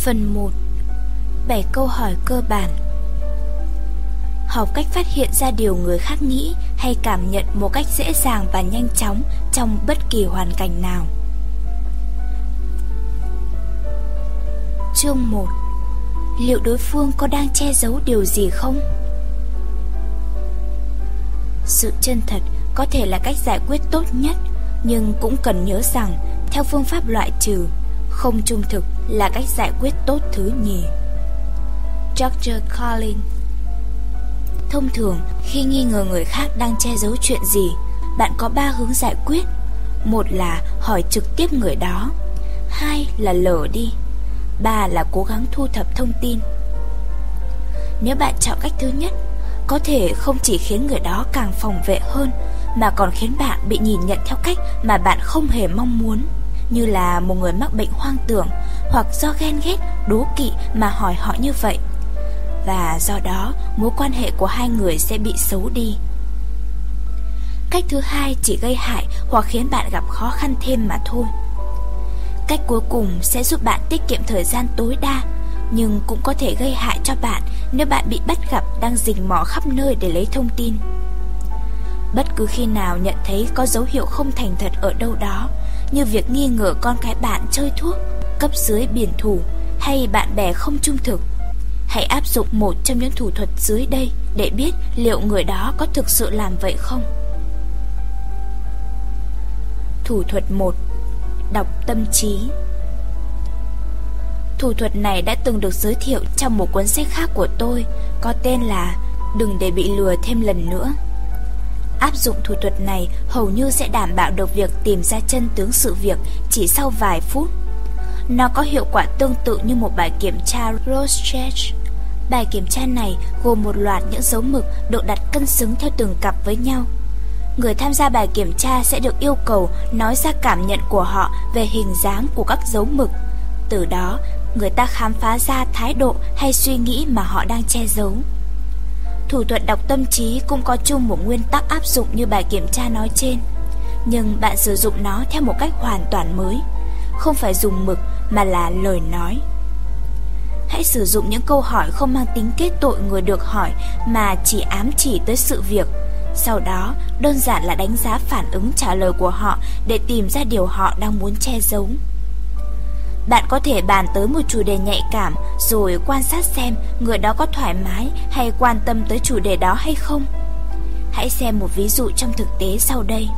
Phần 1. 7 câu hỏi cơ bản. Học cách phát hiện ra điều người khác nghĩ hay cảm nhận một cách dễ dàng và nhanh chóng trong bất kỳ hoàn cảnh nào. Chương 1. Liệu đối phương có đang che giấu điều gì không? Sự chân thật có thể là cách giải quyết tốt nhất, nhưng cũng cần nhớ rằng, theo phương pháp loại trừ, không trung thực là cách giải quyết tốt thứ nhì. Dr. Collins. Thông thường, khi nghi ngờ người khác đang che giấu chuyện gì, bạn có 3 hướng giải quyết. Một là hỏi trực tiếp người đó, 2 là lờ đi, 3 là cố gắng thu thập thông tin. Nếu bạn chọn cách thứ nhất, có thể không chỉ khiến người đó càng phòng vệ hơn, mà còn khiến bạn bị nhìn nhận theo cách mà bạn không hề mong muốn, như là một người mắc bệnh hoang tưởng, hoặc do ghen ghét, đố kỵ mà hỏi họ như vậy. Và do đó, mối quan hệ của hai người sẽ bị xấu đi. Cách thứ hai chỉ gây hại hoặc khiến bạn gặp khó khăn thêm mà thôi. Cách cuối cùng sẽ giúp bạn tiết kiệm thời gian tối đa, nhưng cũng có thể gây hại cho bạn nếu bạn bị bắt gặp đang rình mò khắp nơi để lấy thông tin. Bất cứ khi nào nhận thấy có dấu hiệu không thành thật ở đâu đó, như việc nghi ngờ con cái bạn chơi thuốc, cấp dưới biển thủ hay bạn bè không trung thực, hãy áp dụng một trong những thủ thuật dưới đây để biết liệu người đó có thực sự làm vậy không. Thủ thuật 1. Đọc tâm trí. Thủ thuật này đã từng được giới thiệu trong một cuốn sách khác của tôi, có tên là Đừng để bị lừa thêm lần nữa. Áp dụng thủ thuật này hầu như sẽ đảm bảo được việc tìm ra chân tướng sự việc chỉ sau vài phút. Nó có hiệu quả tương tự như một bài kiểm tra Rorschach. Bài kiểm tra này gồm một loạt những dấu mực được đặt cân xứng theo từng cặp với nhau. Người tham gia bài kiểm tra sẽ được yêu cầu nói ra cảm nhận của họ về hình dáng của các dấu mực. Từ đó, người ta khám phá ra thái độ hay suy nghĩ mà họ đang che giấu. Thủ thuật đọc tâm trí cũng có chung một nguyên tắc áp dụng như bài kiểm tra nói trên, nhưng bạn sử dụng nó theo một cách hoàn toàn mới. Không phải dùng mực mà là lời nói. Hãy sử dụng những câu hỏi không mang tính kết tội người được hỏi, mà chỉ ám chỉ tới sự việc. Sau đó, đơn giản là đánh giá phản ứng trả lời của họ để tìm ra điều họ đang muốn che giấu. Bạn có thể bàn tới một chủ đề nhạy cảm, rồi quan sát xem người đó có thoải mái hay quan tâm tới chủ đề đó hay không. Hãy xem một ví dụ trong thực tế sau đây.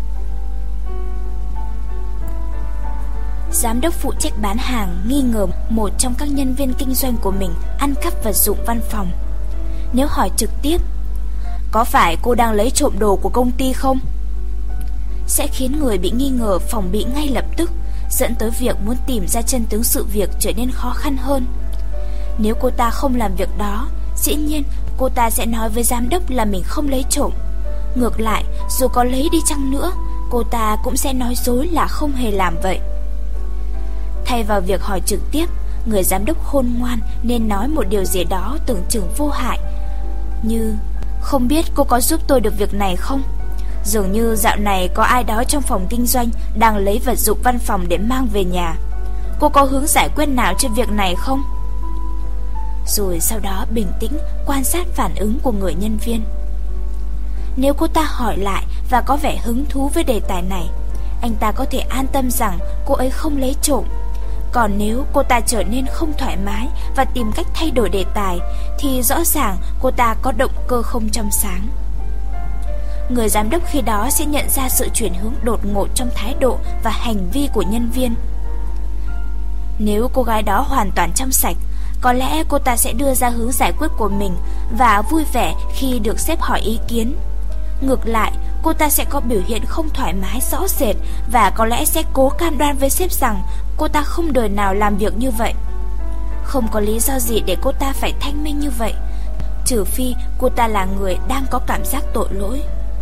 Giám đốc phụ trách bán hàng nghi ngờ một trong các nhân viên kinh doanh của mình ăn cắp vật dụng văn phòng. Nếu hỏi trực tiếp, có phải cô đang lấy trộm đồ của công ty không? Sẽ khiến người bị nghi ngờ phòng bị ngay lập tức, dẫn tới việc muốn tìm ra chân tướng sự việc trở nên khó khăn hơn. Nếu cô ta không làm việc đó, dĩ nhiên cô ta sẽ nói với giám đốc là mình không lấy trộm. Ngược lại, dù có lấy đi chăng nữa, cô ta cũng sẽ nói dối là không hề làm vậy. Thay vào việc hỏi trực tiếp, người giám đốc khôn ngoan nên nói một điều gì đó tưởng chừng vô hại, như không biết cô có giúp tôi được việc này không? Dường như dạo này có ai đó trong phòng kinh doanh đang lấy vật dụng văn phòng để mang về nhà. Cô có hướng giải quyết nào cho việc này không? Rồi sau đó bình tĩnh quan sát phản ứng của người nhân viên. Nếu cô ta hỏi lại và có vẻ hứng thú với đề tài này, anh ta có thể an tâm rằng cô ấy không lấy trộm. Còn nếu cô ta trở nên không thoải mái và tìm cách thay đổi đề tài, thì rõ ràng cô ta có động cơ không trong sáng. Người giám đốc khi đó sẽ nhận ra sự chuyển hướng đột ngột trong thái độ và hành vi của nhân viên. Nếu cô gái đó hoàn toàn trong sạch, có lẽ cô ta sẽ đưa ra hướng giải quyết của mình và vui vẻ khi được sếp hỏi ý kiến. Ngược lại, cô ta sẽ có biểu hiện không thoải mái rõ rệt và có lẽ sẽ cố cam đoan với sếp rằng cô ta không đời nào làm việc như vậy. Không có lý do gì để cô ta phải thanh minh như vậy, trừ phi cô ta là người đang có cảm giác tội lỗi.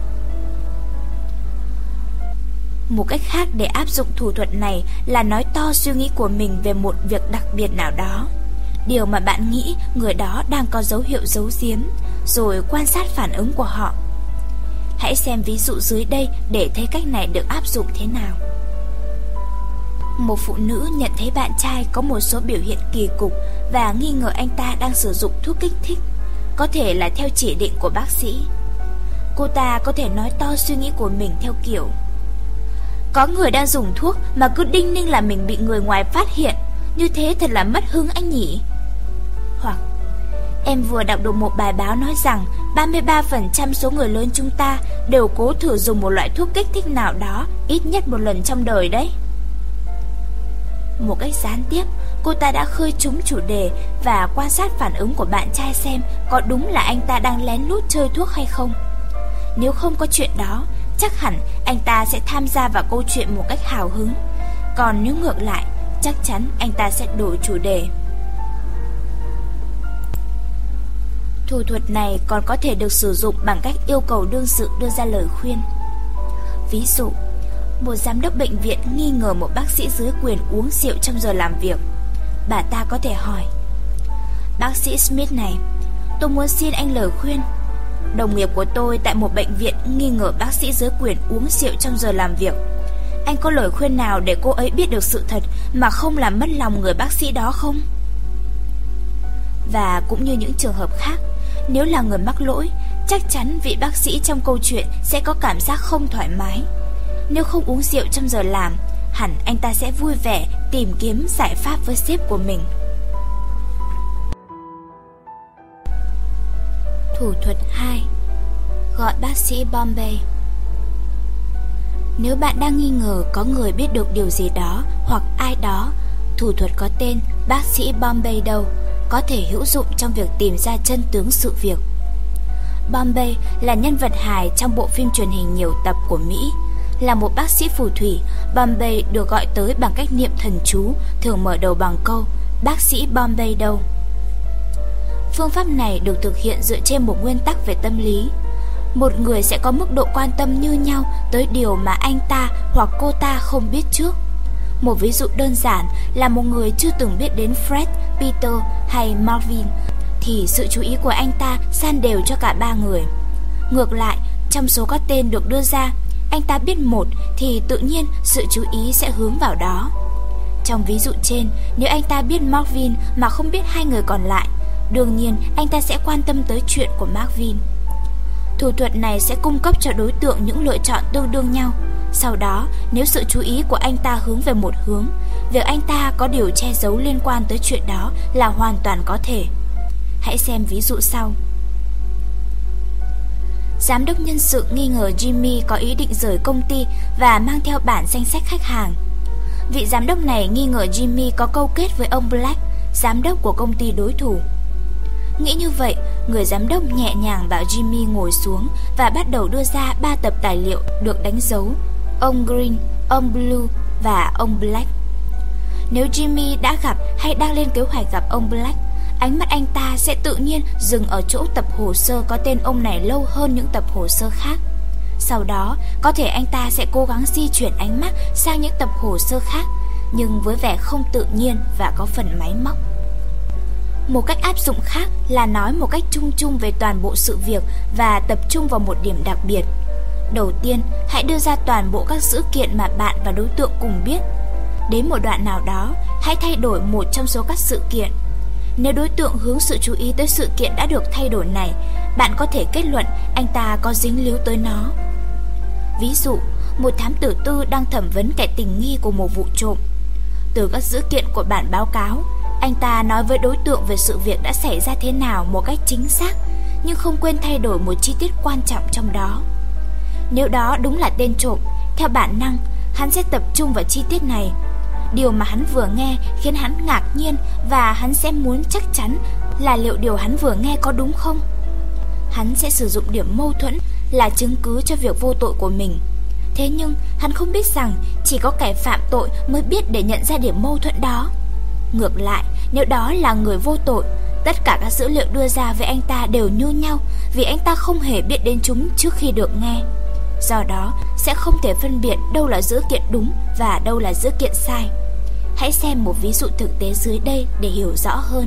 Một cách khác để áp dụng thủ thuật này là nói to suy nghĩ của mình về một việc đặc biệt nào đó, điều mà bạn nghĩ người đó đang có dấu hiệu giấu giếm, rồi quan sát phản ứng của họ. Hãy xem ví dụ dưới đây để thấy cách này được áp dụng thế nào. Một phụ nữ nhận thấy bạn trai có một số biểu hiện kỳ cục và nghi ngờ anh ta đang sử dụng thuốc kích thích, có thể là theo chỉ định của bác sĩ. Cô ta có thể nói to suy nghĩ của mình theo kiểu: có người đang dùng thuốc mà cứ đinh ninh là mình bị người ngoài phát hiện, như thế thật là mất hứng anh nhỉ. Hoặc: em vừa đọc được một bài báo nói rằng 33% số người lớn chúng ta đều cố thử dùng một loại thuốc kích thích nào đó ít nhất một lần trong đời đấy. Một cách gián tiếp, cô ta đã khơi trúng chủ đề và quan sát phản ứng của bạn trai xem có đúng là anh ta đang lén lút chơi thuốc hay không. Nếu không có chuyện đó, chắc hẳn anh ta sẽ tham gia vào câu chuyện một cách hào hứng. Còn nếu ngược lại, chắc chắn anh ta sẽ đổi chủ đề. Thủ thuật này còn có thể được sử dụng bằng cách yêu cầu đương sự đưa ra lời khuyên. Ví dụ, một giám đốc bệnh viện nghi ngờ một bác sĩ dưới quyền uống rượu trong giờ làm việc. Bà ta có thể hỏi: bác sĩ Smith này, tôi muốn xin anh lời khuyên. Đồng nghiệp của tôi tại một bệnh viện nghi ngờ bác sĩ dưới quyền uống rượu trong giờ làm việc. Anh có lời khuyên nào để cô ấy biết được sự thật mà không làm mất lòng người bác sĩ đó không? Và cũng như những trường hợp khác, nếu là người mắc lỗi, chắc chắn vị bác sĩ trong câu chuyện sẽ có cảm giác không thoải mái. Nếu không uống rượu trong giờ làm, hẳn anh ta sẽ vui vẻ tìm kiếm giải pháp với sếp của mình. Thủ thuật 2. Gọi bác sĩ Bombay. Nếu bạn đang nghi ngờ có người biết được điều gì đó hoặc ai đó, thủ thuật có tên bác sĩ Bombay đâu có thể hữu dụng trong việc tìm ra chân tướng sự việc. Bombay là nhân vật hài trong bộ phim truyền hình nhiều tập của Mỹ. Là một bác sĩ phù thủy, Bombay được gọi tới bằng cách niệm thần chú, thường mở đầu bằng câu bác sĩ Bombay đâu. Phương pháp này được thực hiện dựa trên một nguyên tắc về tâm lý. Một người sẽ có mức độ quan tâm như nhau tới điều mà anh ta hoặc cô ta không biết trước. Một ví dụ đơn giản là một người chưa từng biết đến Fred, Peter hay Marvin, thì sự chú ý của anh ta san đều cho cả ba người. Ngược lại, trong số các tên được đưa ra, anh ta biết một thì tự nhiên sự chú ý sẽ hướng vào đó. Trong ví dụ trên, nếu anh ta biết Marvin mà không biết hai người còn lại, đương nhiên anh ta sẽ quan tâm tới chuyện của Marvin. Thủ thuật này sẽ cung cấp cho đối tượng những lựa chọn tương đương nhau. Sau đó, nếu sự chú ý của anh ta hướng về một hướng, việc anh ta có điều che giấu liên quan tới chuyện đó là hoàn toàn có thể. Hãy xem ví dụ sau. Giám đốc nhân sự nghi ngờ Jimmy có ý định rời công ty và mang theo bản danh sách khách hàng. Vị giám đốc này nghi ngờ Jimmy có câu kết với ông Black, giám đốc của công ty đối thủ. Nghĩ như vậy, người giám đốc nhẹ nhàng bảo Jimmy ngồi xuống và bắt đầu đưa ra 3 tập tài liệu được đánh dấu: ông Green, ông Blue và ông Black. Nếu Jimmy đã gặp hay đang lên kế hoạch gặp ông Black, ánh mắt anh ta sẽ tự nhiên dừng ở chỗ tập hồ sơ có tên ông này lâu hơn những tập hồ sơ khác. Sau đó, có thể anh ta sẽ cố gắng di chuyển ánh mắt sang những tập hồ sơ khác, nhưng với vẻ không tự nhiên và có phần máy móc. Một cách áp dụng khác là nói một cách chung chung về toàn bộ sự việc và tập trung vào một điểm đặc biệt. Đầu tiên, hãy đưa ra toàn bộ các dữ kiện mà bạn và đối tượng cùng biết. Đến một đoạn nào đó, hãy thay đổi một trong số các sự kiện. Nếu đối tượng hướng sự chú ý tới sự kiện đã được thay đổi này, bạn có thể kết luận anh ta có dính líu tới nó. Ví dụ, một thám tử tư đang thẩm vấn kẻ tình nghi của một vụ trộm. Từ các dữ kiện của bản báo cáo, anh ta nói với đối tượng về sự việc đã xảy ra thế nào một cách chính xác, nhưng không quên thay đổi một chi tiết quan trọng trong đó. Nếu đó đúng là tên trộm, theo bản năng, hắn sẽ tập trung vào chi tiết này. Điều mà hắn vừa nghe khiến hắn ngạc nhiên và hắn sẽ muốn chắc chắn là liệu điều hắn vừa nghe có đúng không. Hắn sẽ sử dụng điểm mâu thuẫn là chứng cứ cho việc vô tội của mình. Thế nhưng hắn không biết rằng chỉ có kẻ phạm tội mới biết để nhận ra điểm mâu thuẫn đó. Ngược lại, nếu đó là người vô tội, tất cả các dữ liệu đưa ra về anh ta đều như nhau vì anh ta không hề biết đến chúng trước khi được nghe. Do đó, sẽ không thể phân biệt đâu là dữ kiện đúng và đâu là dữ kiện sai. Hãy xem một ví dụ thực tế dưới đây để hiểu rõ hơn.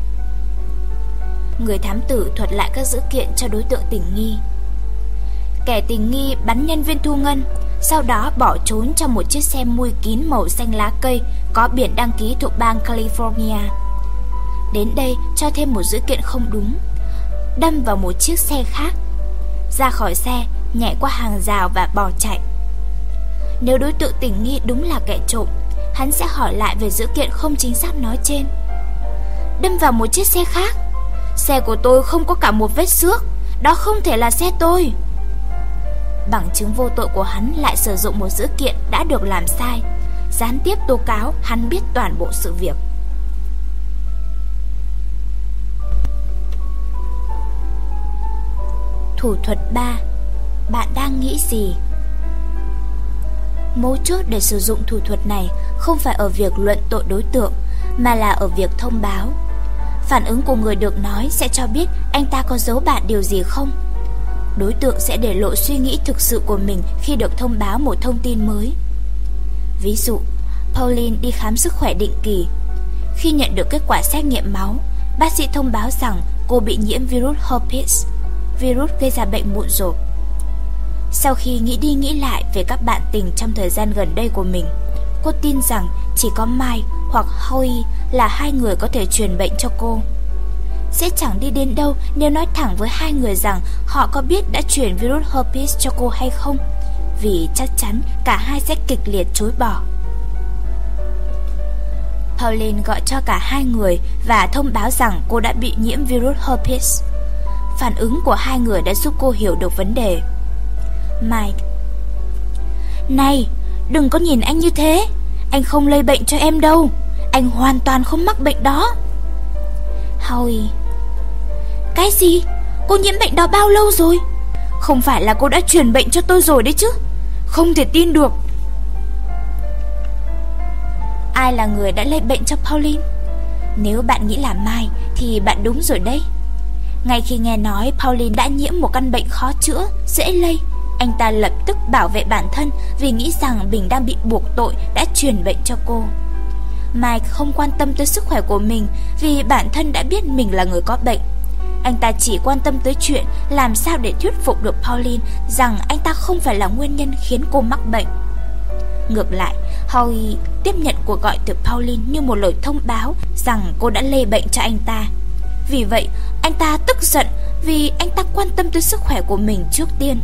Người thám tử thuật lại các dữ kiện cho đối tượng tình nghi. Kẻ tình nghi bắn nhân viên thu ngân, sau đó bỏ trốn trong một chiếc xe mui kín màu xanh lá cây có biển đăng ký thuộc bang California. Đến đây cho thêm một dữ kiện không đúng, đâm vào một chiếc xe khác, ra khỏi xe, nhảy qua hàng rào và bỏ chạy. Nếu đối tượng tình nghi đúng là kẻ trộm, hắn sẽ hỏi lại về dữ kiện không chính xác nói trên. Đâm vào một chiếc xe khác? Xe của tôi không có cả một vết xước, đó không thể là xe tôi. Bằng chứng vô tội của hắn lại sử dụng một dữ kiện đã được làm sai, gián tiếp tố cáo hắn biết toàn bộ sự việc. Thủ thuật 3. Bạn đang nghĩ gì? Mấu chốt để sử dụng thủ thuật này không phải ở việc luận tội đối tượng, mà là ở việc thông báo. Phản ứng của người được nói sẽ cho biết anh ta có giấu bạn điều gì không. Đối tượng sẽ để lộ suy nghĩ thực sự của mình khi được thông báo một thông tin mới. Ví dụ, Pauline đi khám sức khỏe định kỳ. Khi nhận được kết quả xét nghiệm máu, bác sĩ thông báo rằng cô bị nhiễm virus herpes, virus gây ra bệnh mụn rộp. Sau khi nghĩ đi nghĩ lại về các bạn tình trong thời gian gần đây của mình, cô tin rằng chỉ có Mike hoặc Howie là hai người có thể truyền bệnh cho cô. Sẽ chẳng đi đến đâu nếu nói thẳng với hai người rằng họ có biết đã truyền virus herpes cho cô hay không, vì chắc chắn cả hai sẽ kịch liệt chối bỏ. Pauline gọi cho cả hai người và thông báo rằng cô đã bị nhiễm virus herpes. Phản ứng của hai người đã giúp cô hiểu được vấn đề. Mike: Này, đừng có nhìn anh như thế. Anh không lây bệnh cho em đâu. Anh hoàn toàn không mắc bệnh đó. Howie: Cái gì? Cô nhiễm bệnh đó bao lâu rồi? Không phải là cô đã truyền bệnh cho tôi rồi đấy chứ? Không thể tin được. Ai là người đã lây bệnh cho Pauline? Nếu bạn nghĩ là Mai thì bạn đúng rồi đấy. Ngay khi nghe nói Pauline đã nhiễm một căn bệnh khó chữa, dễ lây, anh ta lập tức bảo vệ bản thân vì nghĩ rằng mình đang bị buộc tội đã truyền bệnh cho cô. Mike không quan tâm tới sức khỏe của mình vì bản thân đã biết mình là người có bệnh. Anh ta chỉ quan tâm tới chuyện làm sao để thuyết phục được Pauline rằng anh ta không phải là nguyên nhân khiến cô mắc bệnh. Ngược lại, Howie tiếp nhận cuộc gọi từ Pauline như một lời thông báo rằng cô đã lây bệnh cho anh ta. Vì vậy, anh ta tức giận vì anh ta quan tâm tới sức khỏe của mình trước tiên.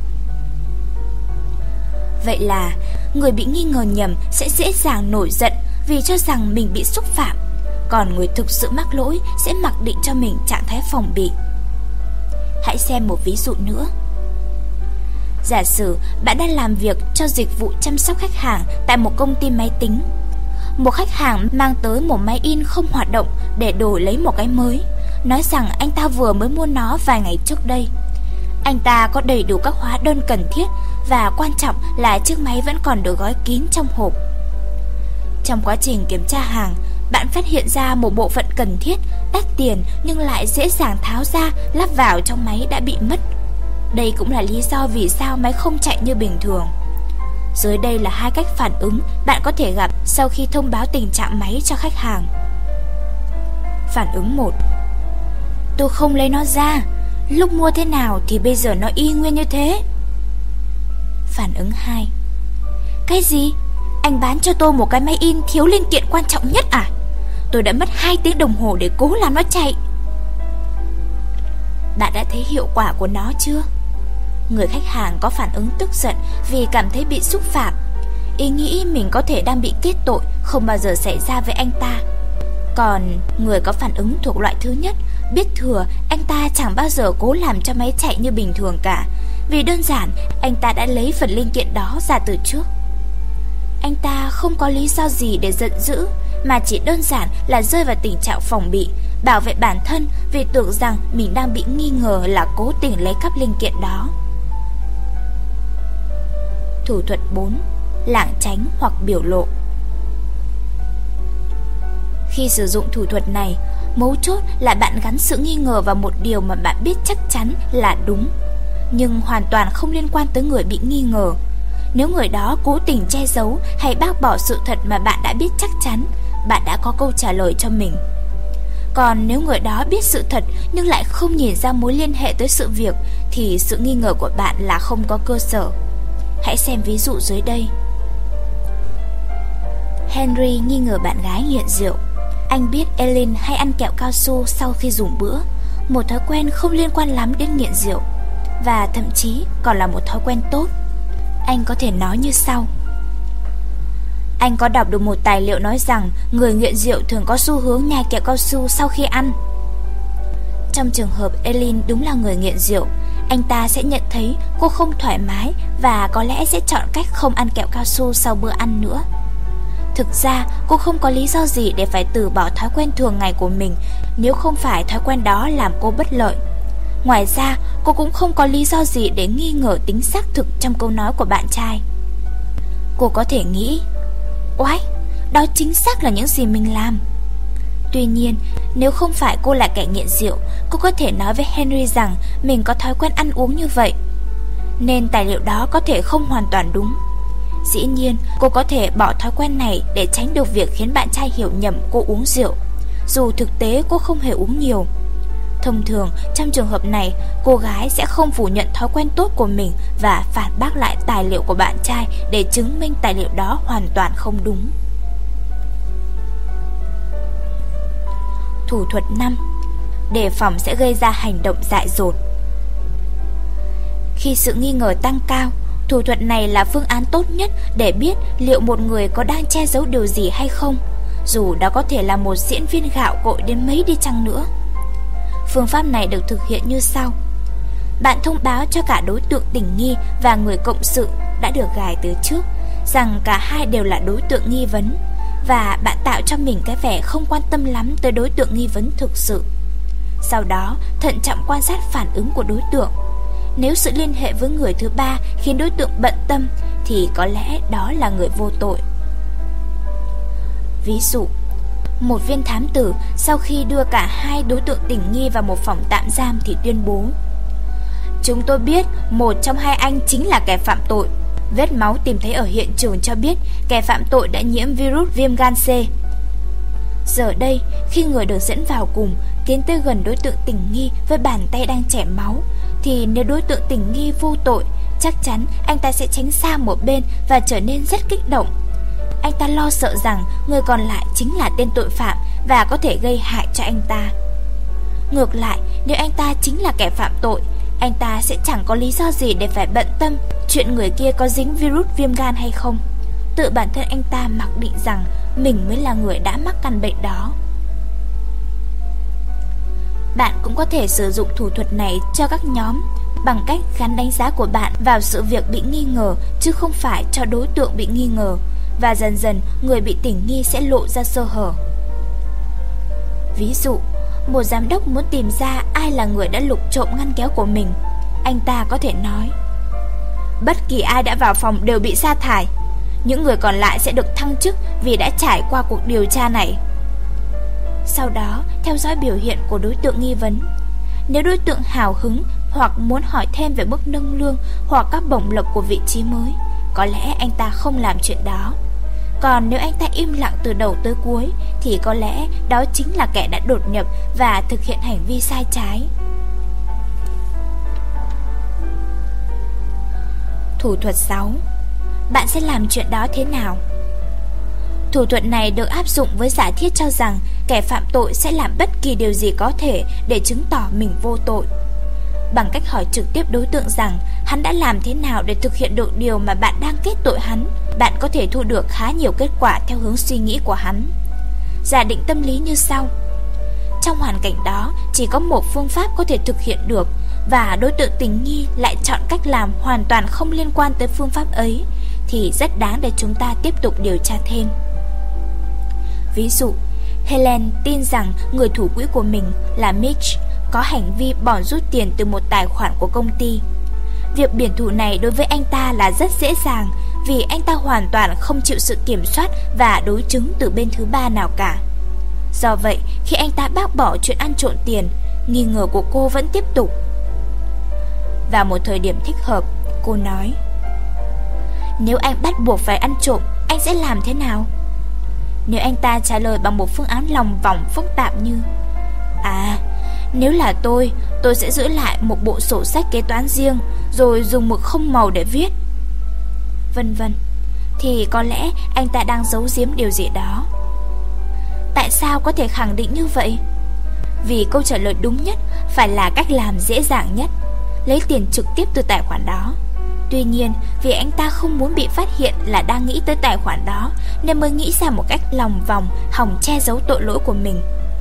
Vậy là, người bị nghi ngờ nhầm sẽ dễ dàng nổi giận vì cho rằng mình bị xúc phạm, còn người thực sự mắc lỗi sẽ mặc định cho mình trạng thái phòng bị. Hãy xem một ví dụ nữa. Giả sử bạn đang làm việc cho dịch vụ chăm sóc khách hàng tại một công ty máy tính. Một khách hàng mang tới một máy in không hoạt động để đổi lấy một cái mới, nói rằng anh ta vừa mới mua nó vài ngày trước đây. Anh ta có đầy đủ các hóa đơn cần thiết và quan trọng là chiếc máy vẫn còn được gói kín trong hộp. Trong quá trình kiểm tra hàng, bạn phát hiện ra một bộ phận cần thiết, đắt tiền nhưng lại dễ dàng tháo ra, lắp vào trong máy đã bị mất. Đây cũng là lý do vì sao máy không chạy như bình thường. Dưới đây là hai cách phản ứng bạn có thể gặp sau khi thông báo tình trạng máy cho khách hàng. Phản ứng 1: Tôi không lấy nó ra. Lúc mua thế nào thì bây giờ nó y nguyên như thế. Phản ứng 2: Cái gì? Anh bán cho tôi một cái máy in thiếu linh kiện quan trọng nhất à? Tôi đã mất 2 tiếng đồng hồ để cố làm nó chạy. Bạn đã thấy hiệu quả của nó chưa? Người khách hàng có phản ứng tức giận vì cảm thấy bị xúc phạm. Ý nghĩ mình có thể đang bị kết tội không bao giờ xảy ra với anh ta. Còn người có phản ứng thuộc loại thứ nhất, biết thừa anh ta chẳng bao giờ cố làm cho máy chạy như bình thường cả, vì đơn giản anh ta đã lấy phần linh kiện đó ra từ trước. Anh ta không có lý do gì để giận dữ, mà chỉ đơn giản là rơi vào tình trạng phòng bị, bảo vệ bản thân vì tưởng rằng mình đang bị nghi ngờ là cố tình lấy cắp linh kiện đó. Thủ thuật 4: Lảng tránh hoặc biểu lộ. Khi sử dụng thủ thuật này, mấu chốt là bạn gắn sự nghi ngờ vào một điều mà bạn biết chắc chắn là đúng, nhưng hoàn toàn không liên quan tới người bị nghi ngờ. Nếu người đó cố tình che giấu hay bác bỏ sự thật mà bạn đã biết chắc chắn, bạn đã có câu trả lời cho mình. Còn nếu người đó biết sự thật nhưng lại không nhìn ra mối liên hệ tới sự việc, thì sự nghi ngờ của bạn là không có cơ sở. Hãy xem ví dụ dưới đây. Henry nghi ngờ bạn gái nghiện rượu. Anh biết Eileen hay ăn kẹo cao su sau khi dùng bữa, một thói quen không liên quan lắm đến nghiện rượu, và thậm chí còn là một thói quen tốt. Anh có thể nói như sau: anh có đọc được một tài liệu nói rằng người nghiện rượu thường có xu hướng nhai kẹo cao su sau khi ăn. Trong trường hợp Eileen đúng là người nghiện rượu, anh ta sẽ nhận thấy cô không thoải mái và có lẽ sẽ chọn cách không ăn kẹo cao su sau bữa ăn nữa. Thực ra, cô không có lý do gì để phải từ bỏ thói quen thường ngày của mình nếu không phải thói quen đó làm cô bất lợi. Ngoài ra, cô cũng không có lý do gì để nghi ngờ tính xác thực trong câu nói của bạn trai. Cô có thể nghĩ, oái, đó chính xác là những gì mình làm. Tuy nhiên, nếu không phải cô là kẻ nghiện rượu, cô có thể nói với Henry rằng mình có thói quen ăn uống như vậy. Nên tài liệu đó có thể không hoàn toàn đúng. Dĩ nhiên, cô có thể bỏ thói quen này để tránh được việc khiến bạn trai hiểu nhầm cô uống rượu, dù thực tế cô không hề uống nhiều. Thông thường, trong trường hợp này, cô gái sẽ không phủ nhận thói quen tốt của mình và phản bác lại tài liệu của bạn trai để chứng minh tài liệu đó hoàn toàn không đúng. Thủ thuật 5. Đề phòng sẽ gây ra hành động dại dột. Khi sự nghi ngờ tăng cao, thủ thuật này là phương án tốt nhất để biết liệu một người có đang che giấu điều gì hay không, dù đó có thể là một diễn viên gạo cội đến mấy đi chăng nữa. Phương pháp này được thực hiện như sau. Bạn thông báo cho cả đối tượng tình nghi và người cộng sự đã được gài từ trước rằng cả hai đều là đối tượng nghi vấn, và bạn tạo cho mình cái vẻ không quan tâm lắm tới đối tượng nghi vấn thực sự. Sau đó, thận trọng quan sát phản ứng của đối tượng. Nếu sự liên hệ với người thứ ba khiến đối tượng bận tâm thì có lẽ đó là người vô tội. Ví dụ, một viên thám tử sau khi đưa cả hai đối tượng tình nghi vào một phòng tạm giam thì tuyên bố: chúng tôi biết một trong hai anh chính là kẻ phạm tội. Vết máu tìm thấy ở hiện trường cho biết kẻ phạm tội đã nhiễm virus viêm gan C. Giờ đây, khi người được dẫn vào cùng tiến tới gần đối tượng tình nghi với bàn tay đang chảy máu, thì nếu đối tượng tình nghi vô tội, chắc chắn anh ta sẽ tránh xa một bên và trở nên rất kích động. Anh ta lo sợ rằng người còn lại chính là tên tội phạm và có thể gây hại cho anh ta. Ngược lại, nếu anh ta chính là kẻ phạm tội, anh ta sẽ chẳng có lý do gì để phải bận tâm chuyện người kia có dính virus viêm gan hay không. Tự bản thân anh ta mặc định rằng mình mới là người đã mắc căn bệnh đó. Bạn cũng có thể sử dụng thủ thuật này cho các nhóm bằng cách gắn đánh giá của bạn vào sự việc bị nghi ngờ chứ không phải cho đối tượng bị nghi ngờ, và dần dần người bị tình nghi sẽ lộ ra sơ hở. Ví dụ, một giám đốc muốn tìm ra ai là người đã lục trộm ngăn kéo của mình. Anh ta có thể nói: bất kỳ ai đã vào phòng đều bị sa thải. Những người còn lại sẽ được thăng chức vì đã trải qua cuộc điều tra này. Sau đó, theo dõi biểu hiện của đối tượng nghi vấn. Nếu đối tượng hào hứng hoặc muốn hỏi thêm về mức nâng lương hoặc các bổng lộc của vị trí mới, có lẽ anh ta không làm chuyện đó. Còn nếu anh ta im lặng từ đầu tới cuối, thì có lẽ đó chính là kẻ đã đột nhập và thực hiện hành vi sai trái. Thủ thuật 6. Bạn sẽ làm chuyện đó thế nào? Thủ thuật này được áp dụng với giả thiết cho rằng kẻ phạm tội sẽ làm bất kỳ điều gì có thể để chứng tỏ mình vô tội. Bằng cách hỏi trực tiếp đối tượng rằng hắn đã làm thế nào để thực hiện được điều mà bạn đang kết tội hắn, bạn có thể thu được khá nhiều kết quả theo hướng suy nghĩ của hắn. Giả định tâm lý như sau. Trong hoàn cảnh đó, chỉ có một phương pháp có thể thực hiện được, và đối tượng tình nghi lại chọn cách làm hoàn toàn không liên quan tới phương pháp ấy, thì rất đáng để chúng ta tiếp tục điều tra thêm. Ví dụ, Helen tin rằng người thủ quỹ của mình là Mitch có hành vi bỏ rút tiền từ một tài khoản của công ty. Việc biển thủ này đối với anh ta là rất dễ dàng, vì anh ta hoàn toàn không chịu sự kiểm soát và đối chứng từ bên thứ ba nào cả. Do vậy, khi anh ta bác bỏ chuyện ăn trộm tiền, nghi ngờ của cô vẫn tiếp tục. Vào một thời điểm thích hợp, cô nói: nếu anh bắt buộc phải ăn trộm, anh sẽ làm thế nào? Nếu anh ta trả lời bằng một phương án lòng vòng phức tạp như: nếu là tôi sẽ giữ lại một bộ sổ sách kế toán riêng, rồi dùng mực không màu để viết. vân vân, thì có lẽ anh ta đang giấu giếm điều gì đó. Tại sao có thể khẳng định như vậy? Vì câu trả lời đúng nhất phải là cách làm dễ dàng nhất, lấy tiền trực tiếp từ tài khoản đó. Tuy nhiên, vì anh ta không muốn bị phát hiện là đang nghĩ tới tài khoản đó, nên mới nghĩ ra một cách lòng vòng hòng che giấu tội lỗi của mình.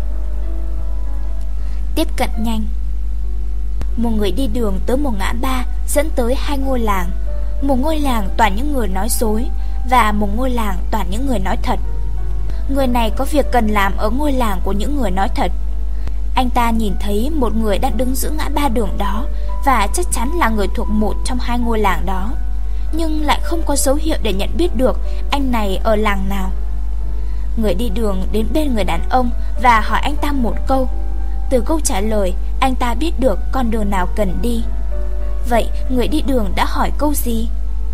Tiếp cận nhanh. Một người đi đường tới một ngã ba dẫn tới hai ngôi làng. Một ngôi làng toàn những người nói dối và một ngôi làng toàn những người nói thật. Người này có việc cần làm ở ngôi làng của những người nói thật. Anh ta nhìn thấy một người đang đứng giữa ngã ba đường đó và chắc chắn là người thuộc một trong hai ngôi làng đó, nhưng lại không có dấu hiệu để nhận biết được anh này ở làng nào. Người đi đường đến bên người đàn ông và hỏi anh ta một câu. Từ câu trả lời, anh ta biết được con đường nào cần đi. Vậy người đi đường đã hỏi câu gì?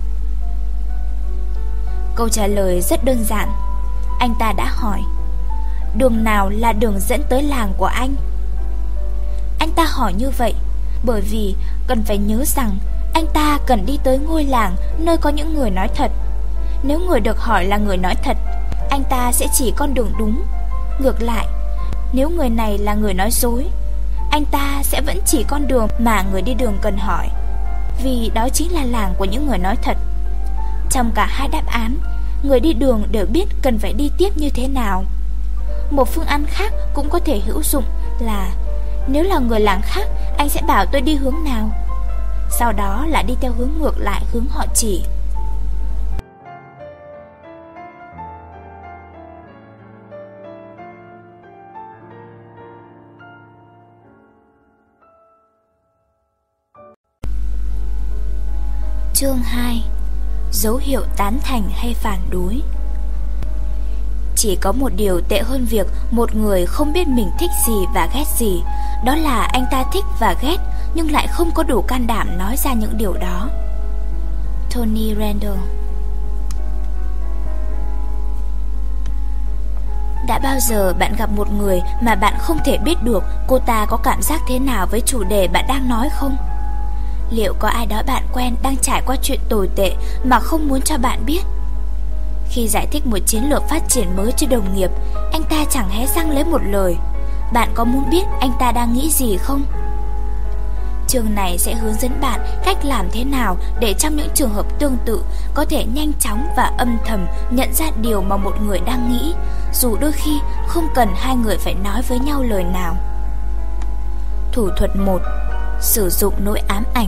Câu trả lời rất đơn giản. Anh ta đã hỏi: đường nào là đường dẫn tới làng của anh? Anh ta hỏi như vậy bởi vì cần phải nhớ rằng anh ta cần đi tới ngôi làng nơi có những người nói thật. Nếu người được hỏi là người nói thật, anh ta sẽ chỉ con đường đúng. Ngược lại, nếu người này là người nói dối, anh ta sẽ vẫn chỉ con đường mà người đi đường cần hỏi, vì đó chính là làng của những người nói thật. Trong cả hai đáp án, người đi đường đều biết cần phải đi tiếp như thế nào. Một phương án khác cũng có thể hữu dụng là: nếu là người làng khác, anh sẽ bảo tôi đi hướng nào, sau đó là đi theo hướng ngược lại hướng họ chỉ. Chương 2: Dấu hiệu tán thành hay phản đối. Chỉ có một điều tệ hơn việc một người không biết mình thích gì và ghét gì, đó là anh ta thích và ghét nhưng lại không có đủ can đảm nói ra những điều đó. Tony Randall. Đã bao giờ bạn gặp một người mà bạn không thể biết được cô ta có cảm giác thế nào với chủ đề bạn đang nói không? Liệu có ai đó bạn quen đang trải qua chuyện tồi tệ mà không muốn cho bạn biết? Khi giải thích một chiến lược phát triển mới cho đồng nghiệp, anh ta chẳng hé răng lấy một lời. Bạn có muốn biết anh ta đang nghĩ gì không? Chương này sẽ hướng dẫn bạn cách làm thế nào để trong những trường hợp tương tự có thể nhanh chóng và âm thầm nhận ra điều mà một người đang nghĩ, dù đôi khi không cần hai người phải nói với nhau lời nào. Thủ thuật 1: sử dụng nỗi ám ảnh.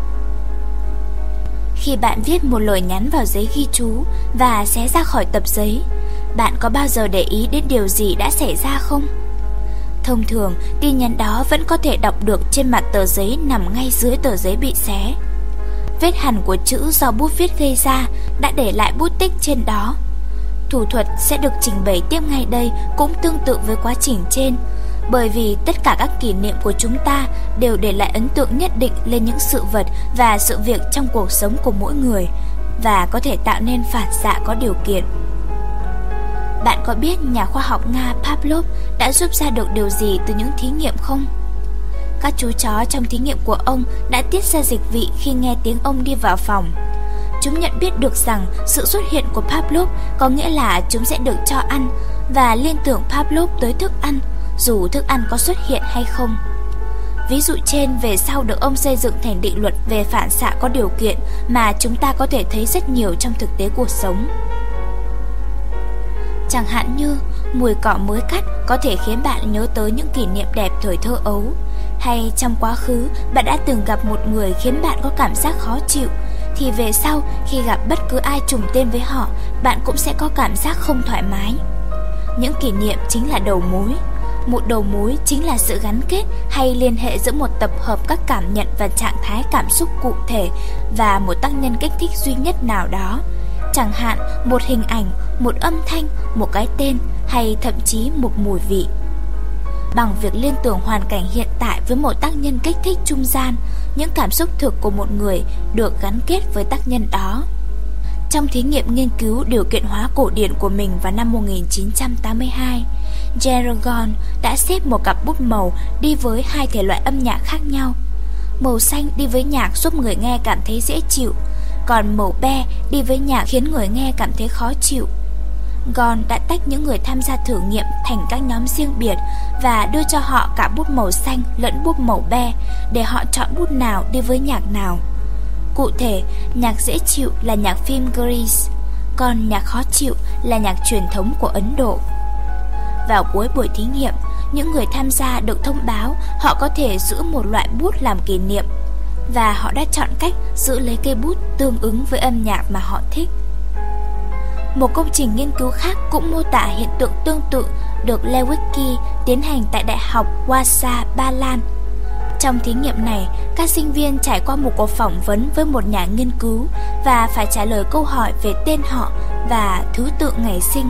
Khi bạn viết một lời nhắn vào giấy ghi chú và xé ra khỏi tập giấy, bạn có bao giờ để ý đến điều gì đã xảy ra không? Thông thường, tin nhắn đó vẫn có thể đọc được trên mặt tờ giấy nằm ngay dưới tờ giấy bị xé. Vết hằn của chữ do bút viết gây ra đã để lại bút tích trên đó. Thủ thuật sẽ được trình bày tiếp ngay đây cũng tương tự với quá trình trên, bởi vì tất cả các kỷ niệm của chúng ta đều để lại ấn tượng nhất định lên những sự vật và sự việc trong cuộc sống của mỗi người, và có thể tạo nên phản xạ có điều kiện. Bạn có biết nhà khoa học Nga Pavlov đã giúp ra được điều gì từ những thí nghiệm không? Các chú chó trong thí nghiệm của ông đã tiết ra dịch vị khi nghe tiếng ông đi vào phòng. Chúng nhận biết được rằng sự xuất hiện của Pavlov có nghĩa là chúng sẽ được cho ăn, và liên tưởng Pavlov tới thức ăn, dù thức ăn có xuất hiện hay không. Ví dụ trên về sau được ông xây dựng thành định luật về phản xạ có điều kiện mà chúng ta có thể thấy rất nhiều trong thực tế cuộc sống. Chẳng hạn như mùi cỏ mới cắt có thể khiến bạn nhớ tới những kỷ niệm đẹp thời thơ ấu, hay trong quá khứ bạn đã từng gặp một người khiến bạn có cảm giác khó chịu, thì về sau khi gặp bất cứ ai trùng tên với họ, bạn cũng sẽ có cảm giác không thoải mái. Những kỷ niệm chính là đầu mối. Một đầu mối chính là sự gắn kết hay liên hệ giữa một tập hợp các cảm nhận và trạng thái cảm xúc cụ thể và một tác nhân kích thích duy nhất nào đó. Chẳng hạn một hình ảnh, một âm thanh, một cái tên hay thậm chí một mùi vị. Bằng việc liên tưởng hoàn cảnh hiện tại với một tác nhân kích thích trung gian, những cảm xúc thực của một người được gắn kết với tác nhân đó. Trong thí nghiệm nghiên cứu điều kiện hóa cổ điển của mình vào năm 1982, Gergon đã xếp một cặp bút màu đi với hai thể loại âm nhạc khác nhau. Màu xanh đi với nhạc giúp người nghe cảm thấy dễ chịu, còn màu be đi với nhạc khiến người nghe cảm thấy khó chịu. Gon đã tách những người tham gia thử nghiệm thành các nhóm riêng biệt và đưa cho họ cả bút màu xanh lẫn bút màu be để họ chọn bút nào đi với nhạc nào. Cụ thể, nhạc dễ chịu là nhạc phim Grease, còn nhạc khó chịu là nhạc truyền thống của Ấn Độ. Vào cuối buổi thí nghiệm, những người tham gia được thông báo họ có thể giữ một loại bút làm kỷ niệm, và họ đã chọn cách giữ lấy cây bút tương ứng với âm nhạc mà họ thích. Một công trình nghiên cứu khác cũng mô tả hiện tượng tương tự được Lewicki tiến hành tại Đại học Warsaw, Ba Lan. Trong thí nghiệm này, các sinh viên trải qua một cuộc phỏng vấn với một nhà nghiên cứu và phải trả lời câu hỏi về tên họ và thứ tự ngày sinh.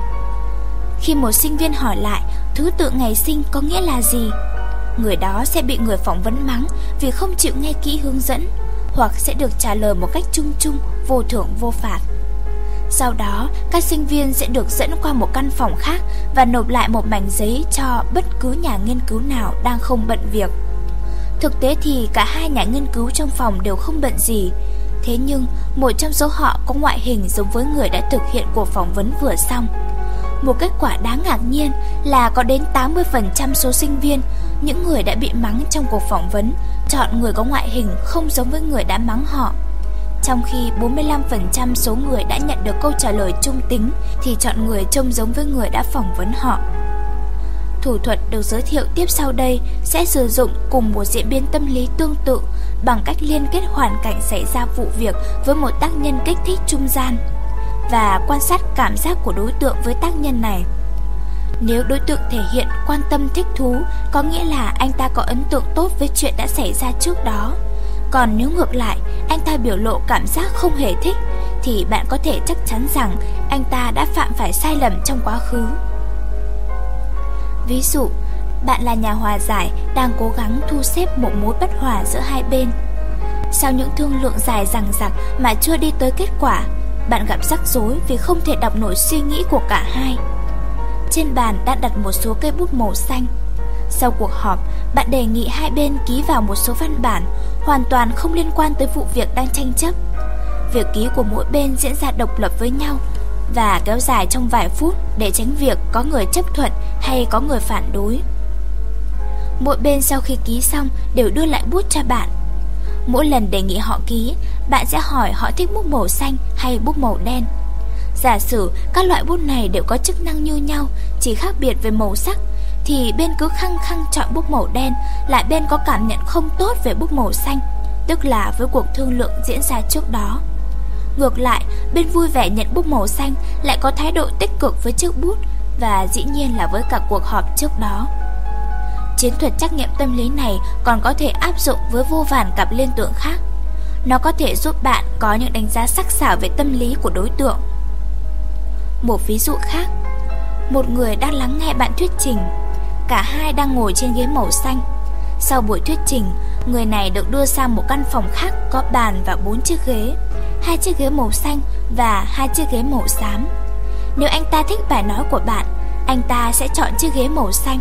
Khi một sinh viên hỏi lại thứ tự ngày sinh có nghĩa là gì, người đó sẽ bị người phỏng vấn mắng vì không chịu nghe kỹ hướng dẫn, hoặc sẽ được trả lời một cách chung chung, vô thưởng vô phạt. Sau đó, các sinh viên sẽ được dẫn qua một căn phòng khác và nộp lại một mảnh giấy cho bất cứ nhà nghiên cứu nào đang không bận việc. Thực tế thì cả hai nhà nghiên cứu trong phòng đều không bận gì. Thế nhưng, một trong số họ có ngoại hình giống với người đã thực hiện cuộc phỏng vấn vừa xong. Một kết quả đáng ngạc nhiên là có đến 80% số sinh viên, những người đã bị mắng trong cuộc phỏng vấn, chọn người có ngoại hình không giống với người đã mắng họ. Trong khi 45% số người đã nhận được câu trả lời trung tính thì chọn người trông giống với người đã phỏng vấn họ. Thủ thuật được giới thiệu tiếp sau đây sẽ sử dụng cùng một diễn biến tâm lý tương tự bằng cách liên kết hoàn cảnh xảy ra vụ việc với một tác nhân kích thích trung gian và quan sát cảm giác của đối tượng với tác nhân này. Nếu đối tượng thể hiện quan tâm thích thú, có nghĩa là anh ta có ấn tượng tốt với chuyện đã xảy ra trước đó. Còn nếu ngược lại, anh ta biểu lộ cảm giác không hề thích, thì bạn có thể chắc chắn rằng anh ta đã phạm phải sai lầm trong quá khứ. Ví dụ, bạn là nhà hòa giải đang cố gắng thu xếp một mối bất hòa giữa hai bên. Sau những thương lượng dài dằng dặc mà chưa đi tới kết quả, bạn gặp rắc rối vì không thể đọc nổi suy nghĩ của cả hai. Trên bàn đã đặt một số cây bút màu xanh. Sau cuộc họp, bạn đề nghị hai bên ký vào một số văn bản hoàn toàn không liên quan tới vụ việc đang tranh chấp. Việc ký của mỗi bên diễn ra độc lập với nhau và kéo dài trong vài phút để tránh việc có người chấp thuận hay có người phản đối. Mỗi bên sau khi ký xong đều đưa lại bút cho bạn. Mỗi lần đề nghị họ ký, bạn sẽ hỏi họ thích bút màu xanh hay bút màu đen. Giả sử các loại bút này đều có chức năng như nhau, chỉ khác biệt về màu sắc, thì bên cứ khăng khăng chọn bút màu đen, lại bên có cảm nhận không tốt về bút màu xanh, tức là với cuộc thương lượng diễn ra trước đó. Ngược lại, bên vui vẻ nhận bút màu xanh lại có thái độ tích cực với chiếc bút, và dĩ nhiên là với cả cuộc họp trước đó. Chiến thuật trắc nghiệm tâm lý này còn có thể áp dụng với vô vàn cặp liên tưởng khác. Nó có thể giúp bạn có những đánh giá sắc sảo về tâm lý của đối tượng. Một ví dụ khác, một người đang lắng nghe bạn thuyết trình. Cả hai đang ngồi trên ghế màu xanh. Sau buổi thuyết trình, người này được đưa sang một căn phòng khác có bàn và 4 chiếc ghế, 2 chiếc ghế màu xanh và 2 chiếc ghế màu xám. Nếu anh ta thích bài nói của bạn, anh ta sẽ chọn chiếc ghế màu xanh.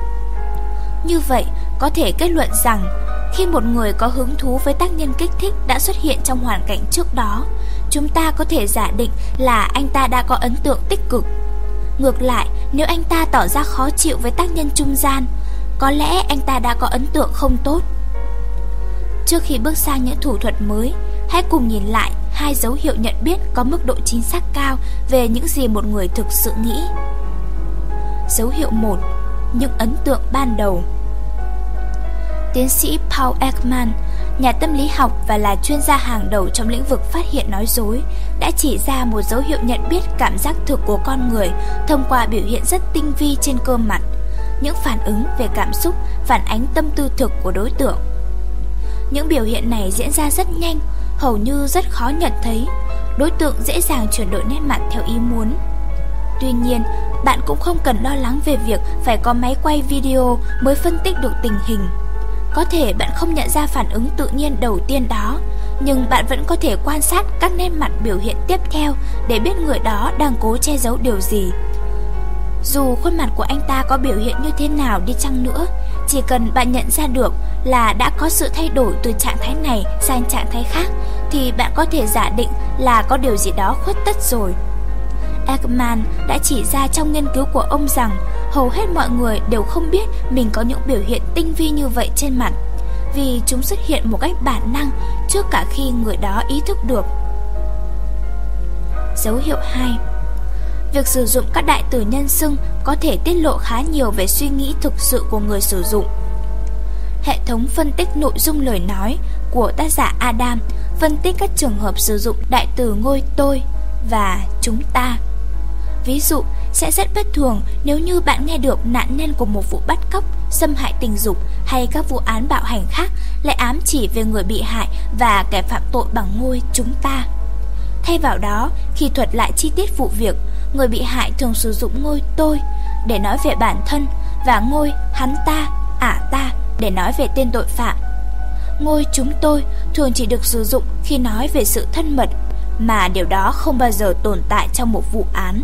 Như vậy, có thể kết luận rằng khi một người có hứng thú với tác nhân kích thích đã xuất hiện trong hoàn cảnh trước đó, chúng ta có thể giả định là anh ta đã có ấn tượng tích cực. Ngược lại, nếu anh ta tỏ ra khó chịu với tác nhân trung gian, có lẽ anh ta đã có ấn tượng không tốt. Trước khi bước sang những thủ thuật mới, hãy cùng nhìn lại 2 dấu hiệu nhận biết có mức độ chính xác cao về những gì một người thực sự nghĩ. Dấu hiệu 1. Những ấn tượng ban đầu. Tiến sĩ Paul Ekman, nhà tâm lý học và là chuyên gia hàng đầu trong lĩnh vực phát hiện nói dối, đã chỉ ra một dấu hiệu nhận biết cảm giác thực của con người thông qua biểu hiện rất tinh vi trên cơ mặt, những phản ứng về cảm xúc phản ánh tâm tư thực của đối tượng. Những biểu hiện này diễn ra rất nhanh, hầu như rất khó nhận thấy. Đối tượng dễ dàng chuyển đổi nét mặt theo ý muốn. Tuy nhiên, bạn cũng không cần lo lắng về việc phải có máy quay video mới phân tích được tình hình. Có thể bạn không nhận ra phản ứng tự nhiên đầu tiên đó, nhưng bạn vẫn có thể quan sát các nét mặt biểu hiện tiếp theo để biết người đó đang cố che giấu điều gì. Dù khuôn mặt của anh ta có biểu hiện như thế nào đi chăng nữa, chỉ cần bạn nhận ra được là đã có sự thay đổi từ trạng thái này sang trạng thái khác, thì bạn có thể giả định là có điều gì đó khuất tất rồi. Ekman đã chỉ ra trong nghiên cứu của ông rằng hầu hết mọi người đều không biết mình có những biểu hiện tinh vi như vậy trên mặt, vì chúng xuất hiện một cách bản năng trước cả khi người đó ý thức được. Dấu hiệu 2. Việc sử dụng các đại từ nhân xưng có thể tiết lộ khá nhiều về suy nghĩ thực sự của người sử dụng. Hệ thống phân tích nội dung lời nói của tác giả Adam phân tích các trường hợp sử dụng đại từ ngôi tôi và chúng ta. Ví dụ, sẽ rất bất thường nếu như bạn nghe được nạn nhân của một vụ bắt cóc, xâm hại tình dục hay các vụ án bạo hành khác lại ám chỉ về người bị hại và kẻ phạm tội bằng ngôi chúng ta. Thay vào đó, khi thuật lại chi tiết vụ việc, người bị hại thường sử dụng ngôi tôi để nói về bản thân và ngôi hắn ta, ả ta để nói về tên tội phạm. Ngôi chúng tôi thường chỉ được sử dụng khi nói về sự thân mật, mà điều đó không bao giờ tồn tại trong một vụ án.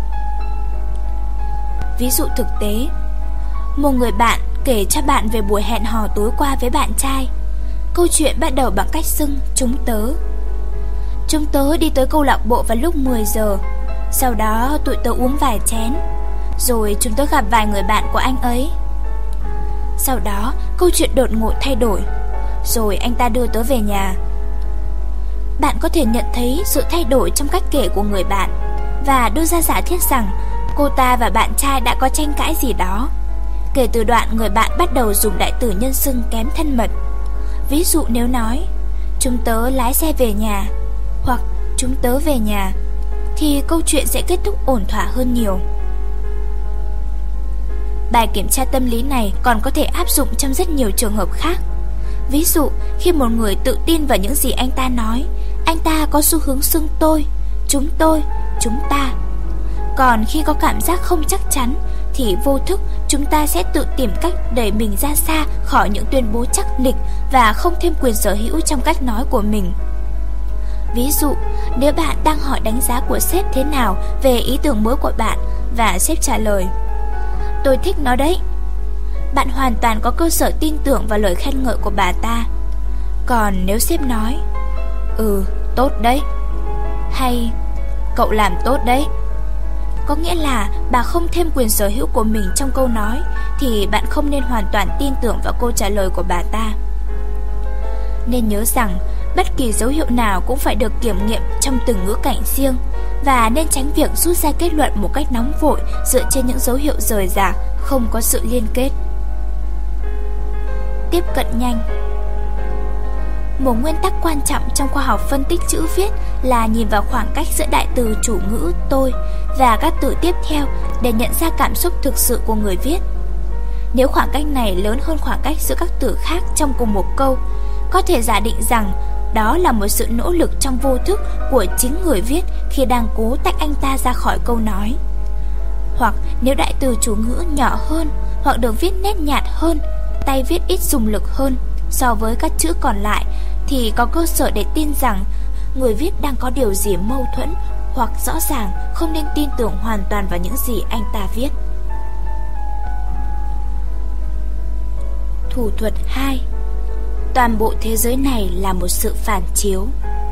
Ví dụ thực tế, một người bạn kể cho bạn về buổi hẹn hò tối qua với bạn trai. Câu chuyện bắt đầu bằng cách xưng chúng tớ. Chúng tớ đi tới câu lạc bộ vào lúc 10 giờ. Sau đó tụi tớ uống vài chén. Rồi chúng tớ gặp vài người bạn của anh ấy. Sau đó câu chuyện đột ngột thay đổi. Rồi anh ta đưa tớ về nhà. Bạn có thể nhận thấy sự thay đổi trong cách kể của người bạn và đưa ra giả thiết rằng cô ta và bạn trai đã có tranh cãi gì đó. Kể từ đoạn người bạn bắt đầu dùng đại từ nhân xưng kém thân mật. Ví dụ nếu nói chúng tớ lái xe về nhà hoặc chúng tớ về nhà, thì câu chuyện sẽ kết thúc ổn thỏa hơn nhiều. Bài kiểm tra tâm lý này còn có thể áp dụng trong rất nhiều trường hợp khác. Ví dụ, khi một người tự tin vào những gì anh ta nói, anh ta có xu hướng xưng tôi, chúng ta. Còn khi có cảm giác không chắc chắn, thì vô thức chúng ta sẽ tự tìm cách đẩy mình ra xa khỏi những tuyên bố chắc nịch và không thêm quyền sở hữu trong cách nói của mình. Ví dụ, nếu bạn đang hỏi đánh giá của sếp thế nào về ý tưởng mới của bạn và sếp trả lời tôi thích nó đấy, bạn hoàn toàn có cơ sở tin tưởng vào lời khen ngợi của bà ta. Còn nếu sếp nói tốt đấy, hay cậu làm tốt đấy, có nghĩa là bà không thêm quyền sở hữu của mình trong câu nói, thì bạn không nên hoàn toàn tin tưởng vào câu trả lời của bà ta. Nên nhớ rằng bất kỳ dấu hiệu nào cũng phải được kiểm nghiệm trong từng ngữ cảnh riêng, và nên tránh việc rút ra kết luận một cách nóng vội dựa trên những dấu hiệu rời rạc, không có sự liên kết. Tiếp cận nhanh. Một nguyên tắc quan trọng trong khoa học phân tích chữ viết là nhìn vào khoảng cách giữa đại từ chủ ngữ tôi và các từ tiếp theo để nhận ra cảm xúc thực sự của người viết. Nếu khoảng cách này lớn hơn khoảng cách giữa các từ khác trong cùng một câu, có thể giả định rằng đó là một sự nỗ lực trong vô thức của chính người viết khi đang cố tách anh ta ra khỏi câu nói. Hoặc nếu đại từ chủ ngữ nhỏ hơn hoặc được viết nét nhạt hơn, tay viết ít dùng lực hơn so với các chữ còn lại, thì có cơ sở để tin rằng người viết đang có điều gì mâu thuẫn, hoặc rõ ràng không nên tin tưởng hoàn toàn vào những gì anh ta viết. Thủ thuật 2. Toàn bộ thế giới này là một sự phản chiếu.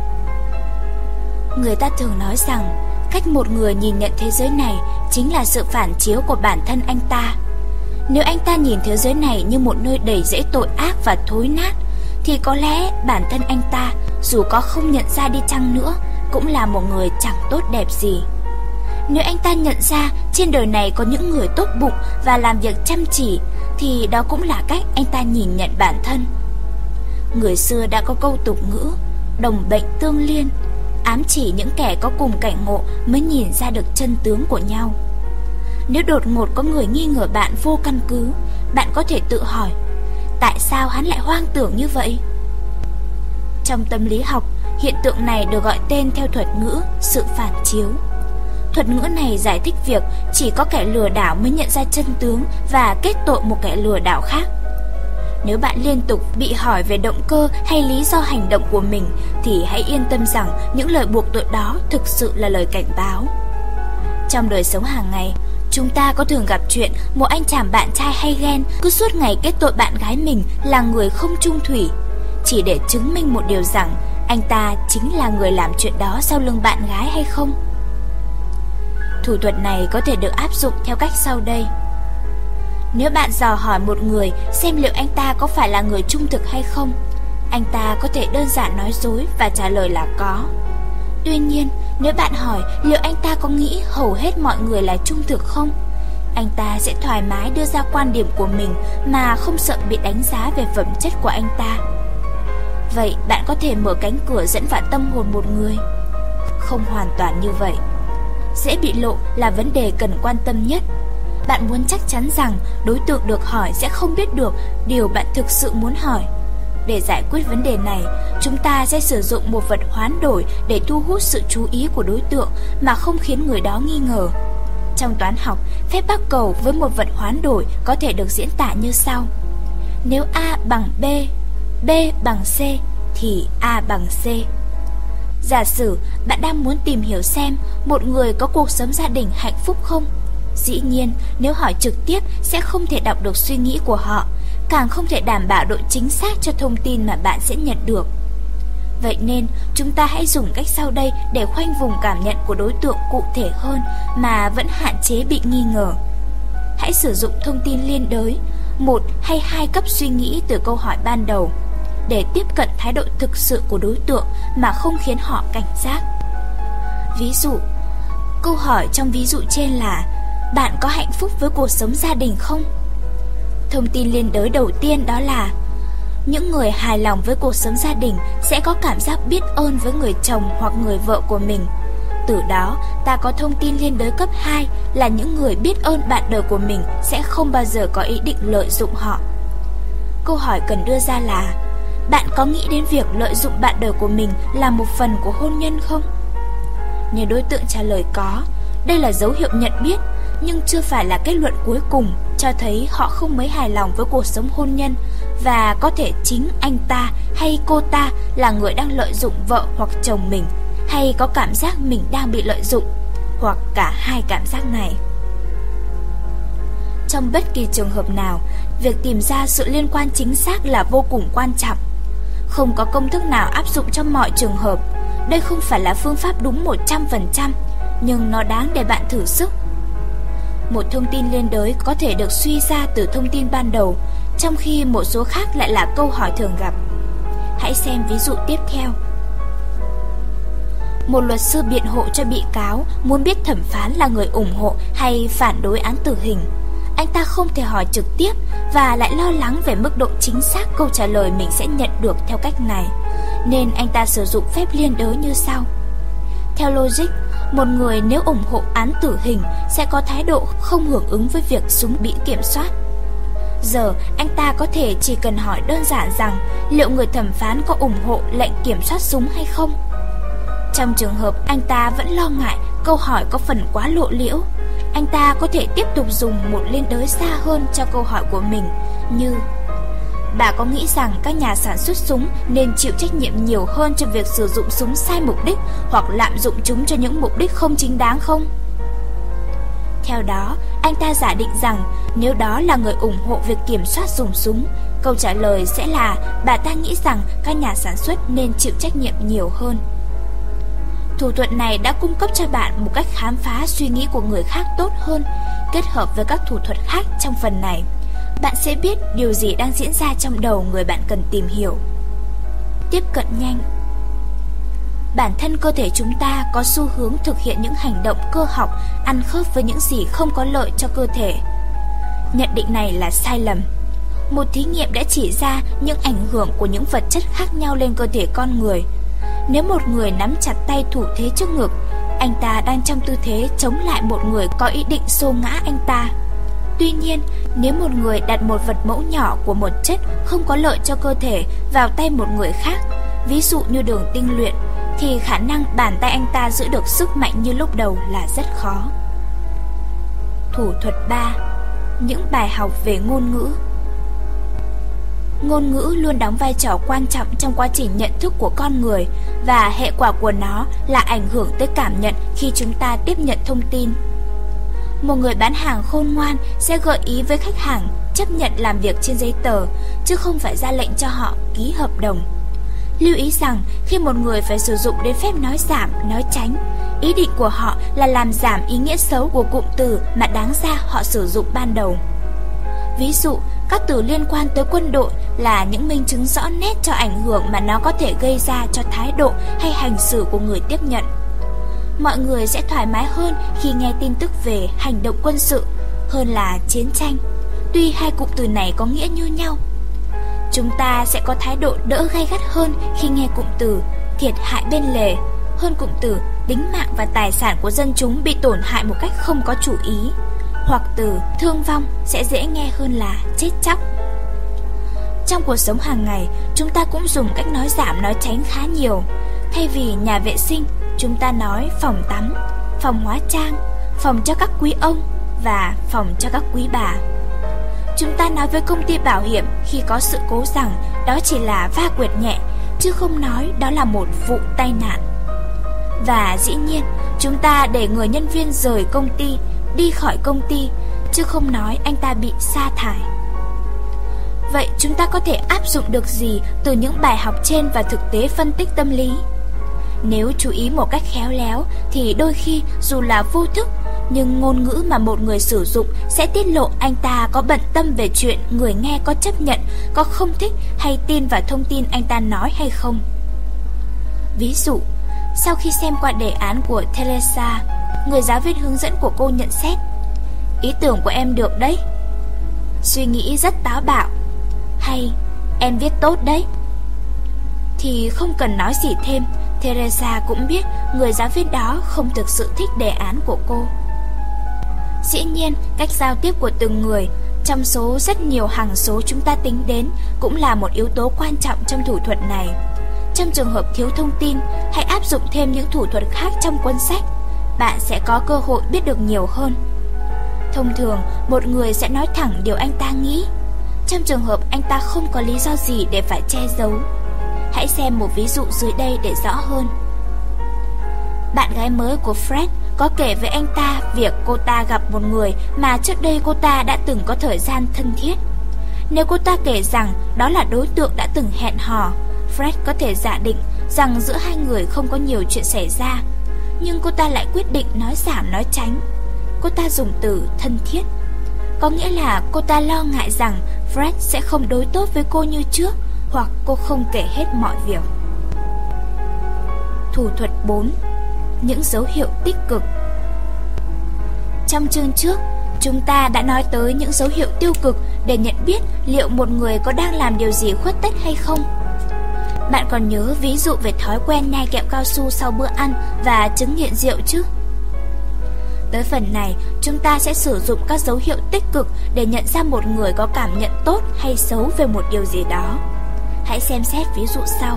Người ta thường nói rằng cách một người nhìn nhận thế giới này chính là sự phản chiếu của bản thân anh ta. Nếu anh ta nhìn thế giới này như một nơi đầy rẫy tội ác và thối nát, thì có lẽ bản thân anh ta, dù có không nhận ra đi chăng nữa, cũng là một người chẳng tốt đẹp gì. Nếu anh ta nhận ra trên đời này có những người tốt bụng và làm việc chăm chỉ, thì đó cũng là cách anh ta nhìn nhận bản thân. Người xưa đã có câu tục ngữ đồng bệnh tương liên, ám chỉ những kẻ có cùng cảnh ngộ mới nhìn ra được chân tướng của nhau. Nếu đột ngột có người nghi ngờ bạn vô căn cứ, bạn có thể tự hỏi tại sao hắn lại hoang tưởng như vậy? Trong tâm lý học, hiện tượng này được gọi tên theo thuật ngữ sự phản chiếu. Thuật ngữ này giải thích việc chỉ có kẻ lừa đảo mới nhận ra chân tướng và kết tội một kẻ lừa đảo khác. Nếu bạn liên tục bị hỏi về động cơ hay lý do hành động của mình, thì hãy yên tâm rằng những lời buộc tội đó thực sự là lời cảnh báo. Trong đời sống hàng ngày, chúng ta có thường gặp chuyện một anh chàng bạn trai hay ghen cứ suốt ngày kết tội bạn gái mình là người không trung thủy, chỉ để chứng minh một điều rằng anh ta chính là người làm chuyện đó sau lưng bạn gái hay không? Thủ thuật này có thể được áp dụng theo cách sau đây. Nếu bạn dò hỏi một người xem liệu anh ta có phải là người trung thực hay không, anh ta có thể đơn giản nói dối và trả lời là có. Tuy nhiên, nếu bạn hỏi liệu anh ta có nghĩ hầu hết mọi người là trung thực không, anh ta sẽ thoải mái đưa ra quan điểm của mình mà không sợ bị đánh giá về phẩm chất của anh ta. Vậy bạn có thể mở cánh cửa dẫn vào tâm hồn một người? Không hoàn toàn như vậy. Dễ bị lộ là vấn đề cần quan tâm nhất. Bạn muốn chắc chắn rằng đối tượng được hỏi sẽ không biết được điều bạn thực sự muốn hỏi. Để giải quyết vấn đề này, chúng ta sẽ sử dụng một vật hoán đổi để thu hút sự chú ý của đối tượng mà không khiến người đó nghi ngờ. Trong toán học, phép bắc cầu với một vật hoán đổi có thể được diễn tả như sau. Nếu A bằng B, B bằng C thì A bằng C. Giả sử bạn đang muốn tìm hiểu xem một người có cuộc sống gia đình hạnh phúc không. Dĩ nhiên, nếu hỏi trực tiếp sẽ không thể đọc được suy nghĩ của họ, càng không thể đảm bảo độ chính xác cho thông tin mà bạn sẽ nhận được. Vậy nên, chúng ta hãy dùng cách sau đây để khoanh vùng cảm nhận của đối tượng cụ thể hơn mà vẫn hạn chế bị nghi ngờ. Hãy sử dụng thông tin liên đới, 1 hay 2 cấp suy nghĩ từ câu hỏi ban đầu, để tiếp cận thái độ thực sự của đối tượng mà không khiến họ cảnh giác. Ví dụ, câu hỏi trong ví dụ trên là: bạn có hạnh phúc với cuộc sống gia đình không? Thông tin liên đới đầu tiên đó là: những người hài lòng với cuộc sống gia đình sẽ có cảm giác biết ơn với người chồng hoặc người vợ của mình. Từ đó, ta có thông tin liên đới cấp 2 là những người biết ơn bạn đời của mình sẽ không bao giờ có ý định lợi dụng họ. Câu hỏi cần đưa ra là: bạn có nghĩ đến việc lợi dụng bạn đời của mình là một phần của hôn nhân không? Nếu đối tượng trả lời có, đây là dấu hiệu nhận biết, nhưng chưa phải là kết luận cuối cùng, cho thấy họ không mấy hài lòng với cuộc sống hôn nhân, và có thể chính anh ta hay cô ta là người đang lợi dụng vợ hoặc chồng mình, hay có cảm giác mình đang bị lợi dụng, hoặc cả hai cảm giác này. Trong bất kỳ trường hợp nào, việc tìm ra sự liên quan chính xác là vô cùng quan trọng. Không có công thức nào áp dụng cho mọi trường hợp. Đây không phải là phương pháp đúng 100%, nhưng nó đáng để bạn thử sức. Một thông tin liên đới có thể được suy ra từ thông tin ban đầu, trong khi một số khác lại là câu hỏi thường gặp. Hãy xem ví dụ tiếp theo. Một luật sư biện hộ cho bị cáo muốn biết thẩm phán là người ủng hộ hay phản đối án tử hình. Anh ta không thể hỏi trực tiếp và lại lo lắng về mức độ chính xác câu trả lời mình sẽ nhận được theo cách này, nên anh ta sử dụng phép liên đới như sau. Theo logic, một người nếu ủng hộ án tử hình sẽ có thái độ không hưởng ứng với việc súng bị kiểm soát. Giờ, anh ta có thể chỉ cần hỏi đơn giản rằng liệu người thẩm phán có ủng hộ lệnh kiểm soát súng hay không. Trong trường hợp anh ta vẫn lo ngại câu hỏi có phần quá lộ liễu, anh ta có thể tiếp tục dùng một liên đới xa hơn cho câu hỏi của mình, như: bà có nghĩ rằng các nhà sản xuất súng nên chịu trách nhiệm nhiều hơn cho việc sử dụng súng sai mục đích hoặc lạm dụng chúng cho những mục đích không chính đáng không? Theo đó, anh ta giả định rằng nếu đó là người ủng hộ việc kiểm soát dùng súng, câu trả lời sẽ là bà ta nghĩ rằng các nhà sản xuất nên chịu trách nhiệm nhiều hơn. Thủ thuật này đã cung cấp cho bạn một cách khám phá suy nghĩ của người khác tốt hơn. Kết hợp với các thủ thuật khác trong phần này, bạn sẽ biết điều gì đang diễn ra trong đầu người bạn cần tìm hiểu. Tiếp cận nhanh. Bản thân cơ thể chúng ta có xu hướng thực hiện những hành động cơ học ăn khớp với những gì không có lợi cho cơ thể. Nhận định này là sai lầm. Một thí nghiệm đã chỉ ra những ảnh hưởng của những vật chất khác nhau lên cơ thể con người. Nếu một người nắm chặt tay thủ thế trước ngực, anh ta đang trong tư thế chống lại một người có ý định xô ngã anh ta. Tuy nhiên, nếu một người đặt một vật mẫu nhỏ của một chất không có lợi cho cơ thể vào tay một người khác, ví dụ như đường tinh luyện, thì khả năng bàn tay anh ta giữ được sức mạnh như lúc đầu là rất khó. Thủ thuật 3. Những bài học về ngôn ngữ. Ngôn ngữ luôn đóng vai trò quan trọng trong quá trình nhận thức của con người, và hệ quả của nó là ảnh hưởng tới cảm nhận khi chúng ta tiếp nhận thông tin. Một người bán hàng khôn ngoan sẽ gợi ý với khách hàng chấp nhận làm việc trên giấy tờ, chứ không phải ra lệnh cho họ ký hợp đồng. Lưu ý rằng khi một người phải sử dụng đến phép nói giảm, nói tránh, ý định của họ là làm giảm ý nghĩa xấu của cụm từ mà đáng ra họ sử dụng ban đầu. Ví dụ, các từ liên quan tới quân đội là những minh chứng rõ nét cho ảnh hưởng mà nó có thể gây ra cho thái độ hay hành xử của người tiếp nhận. Mọi người sẽ thoải mái hơn khi nghe tin tức về hành động quân sự hơn là chiến tranh, tuy hai cụm từ này có nghĩa như nhau. Chúng ta sẽ có thái độ đỡ gay gắt hơn khi nghe cụm từ thiệt hại bên lề hơn cụm từ tính mạng và tài sản của dân chúng bị tổn hại một cách không có chủ ý, hoặc từ thương vong sẽ dễ nghe hơn là chết chóc. Trong cuộc sống hàng ngày, chúng ta cũng dùng cách nói giảm nói tránh khá nhiều. Thay vì nhà vệ sinh, chúng ta nói phòng tắm, phòng hóa trang, phòng cho các quý ông và phòng cho các quý bà. Chúng ta nói với công ty bảo hiểm khi có sự cố rằng đó chỉ là va quẹt nhẹ, chứ không nói đó là một vụ tai nạn. Và dĩ nhiên, chúng ta để người nhân viên rời công ty, đi khỏi công ty, chứ không nói anh ta bị sa thải. Vậy chúng ta có thể áp dụng được gì từ những bài học trên và thực tế phân tích tâm lý? Nếu chú ý một cách khéo léo thì đôi khi dù là vô thức, nhưng ngôn ngữ mà một người sử dụng sẽ tiết lộ anh ta có bận tâm về chuyện người nghe có chấp nhận, có không thích hay tin vào thông tin anh ta nói hay không. Ví dụ, sau khi xem qua đề án của Teresa, người giáo viên hướng dẫn của cô nhận xét: ý tưởng của em được đấy, suy nghĩ rất táo bạo, hay em viết tốt đấy. Thì không cần nói gì thêm, Teresa cũng biết người giáo viên đó không thực sự thích đề án của cô. Dĩ nhiên, cách giao tiếp của từng người, trong số rất nhiều hằng số chúng ta tính đến, cũng là một yếu tố quan trọng trong thủ thuật này. Trong trường hợp thiếu thông tin, hãy áp dụng thêm những thủ thuật khác trong cuốn sách. Bạn sẽ có cơ hội biết được nhiều hơn. Thông thường, một người sẽ nói thẳng điều anh ta nghĩ, trong trường hợp anh ta không có lý do gì để phải che giấu. Hãy xem một ví dụ dưới đây để rõ hơn. Bạn gái mới của Fred có kể với anh ta việc cô ta gặp một người mà trước đây cô ta đã từng có thời gian thân thiết. Nếu cô ta kể rằng đó là đối tượng đã từng hẹn hò, Fred có thể giả định rằng giữa hai người không có nhiều chuyện xảy ra. Nhưng cô ta lại quyết định nói giảm nói tránh. Cô ta dùng từ thân thiết, có nghĩa là cô ta lo ngại rằng Fred sẽ không đối tốt với cô như trước, hoặc cô không kể hết mọi việc. Thủ thuật 4. Những dấu hiệu tích cực. Trong chương trước, chúng ta đã nói tới những dấu hiệu tiêu cực để nhận biết liệu một người có đang làm điều gì khuất tất hay không. Bạn còn nhớ ví dụ về thói quen nhai kẹo cao su sau bữa ăn và chứng nghiện rượu chứ? Tới phần này, chúng ta sẽ sử dụng các dấu hiệu tích cực để nhận ra một người có cảm nhận tốt hay xấu về một điều gì đó. Hãy xem xét ví dụ sau.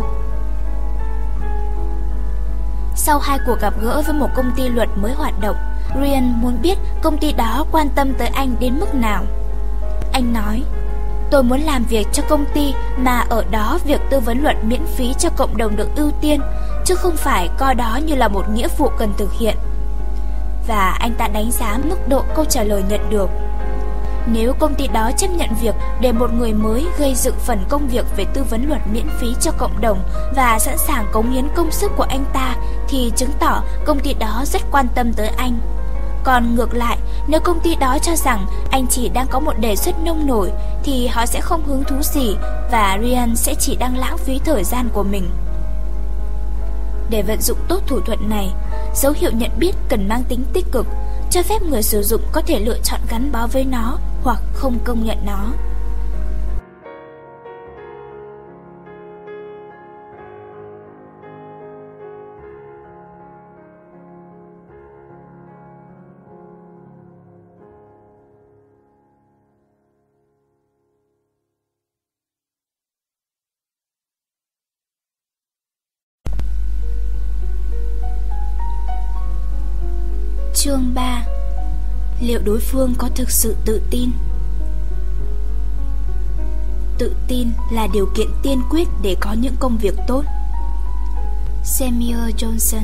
Sau 2 cuộc gặp gỡ với một công ty luật mới hoạt động, Ryan muốn biết công ty đó quan tâm tới anh đến mức nào. Anh nói: tôi muốn làm việc cho công ty mà ở đó việc tư vấn luật miễn phí cho cộng đồng được ưu tiên, chứ không phải coi đó như là một nghĩa vụ cần thực hiện. Và anh ta đánh giá mức độ câu trả lời nhận được. Nếu công ty đó chấp nhận việc để một người mới gây dựng phần công việc về tư vấn luật miễn phí cho cộng đồng và sẵn sàng cống hiến công sức của anh ta, thì chứng tỏ công ty đó rất quan tâm tới anh. Còn ngược lại, nếu công ty đó cho rằng anh chỉ đang có một đề xuất nông nổi, thì họ sẽ không hứng thú gì và Ryan sẽ chỉ đang lãng phí thời gian của mình. Để vận dụng tốt thủ thuật này, dấu hiệu nhận biết cần mang tính tích cực, cho phép người sử dụng có thể lựa chọn gắn bó với nó hoặc không công nhận nó. Chương 3. Liệu đối phương có thực sự tự tin? Tự tin là điều kiện tiên quyết để có những công việc tốt. Samuel Johnson.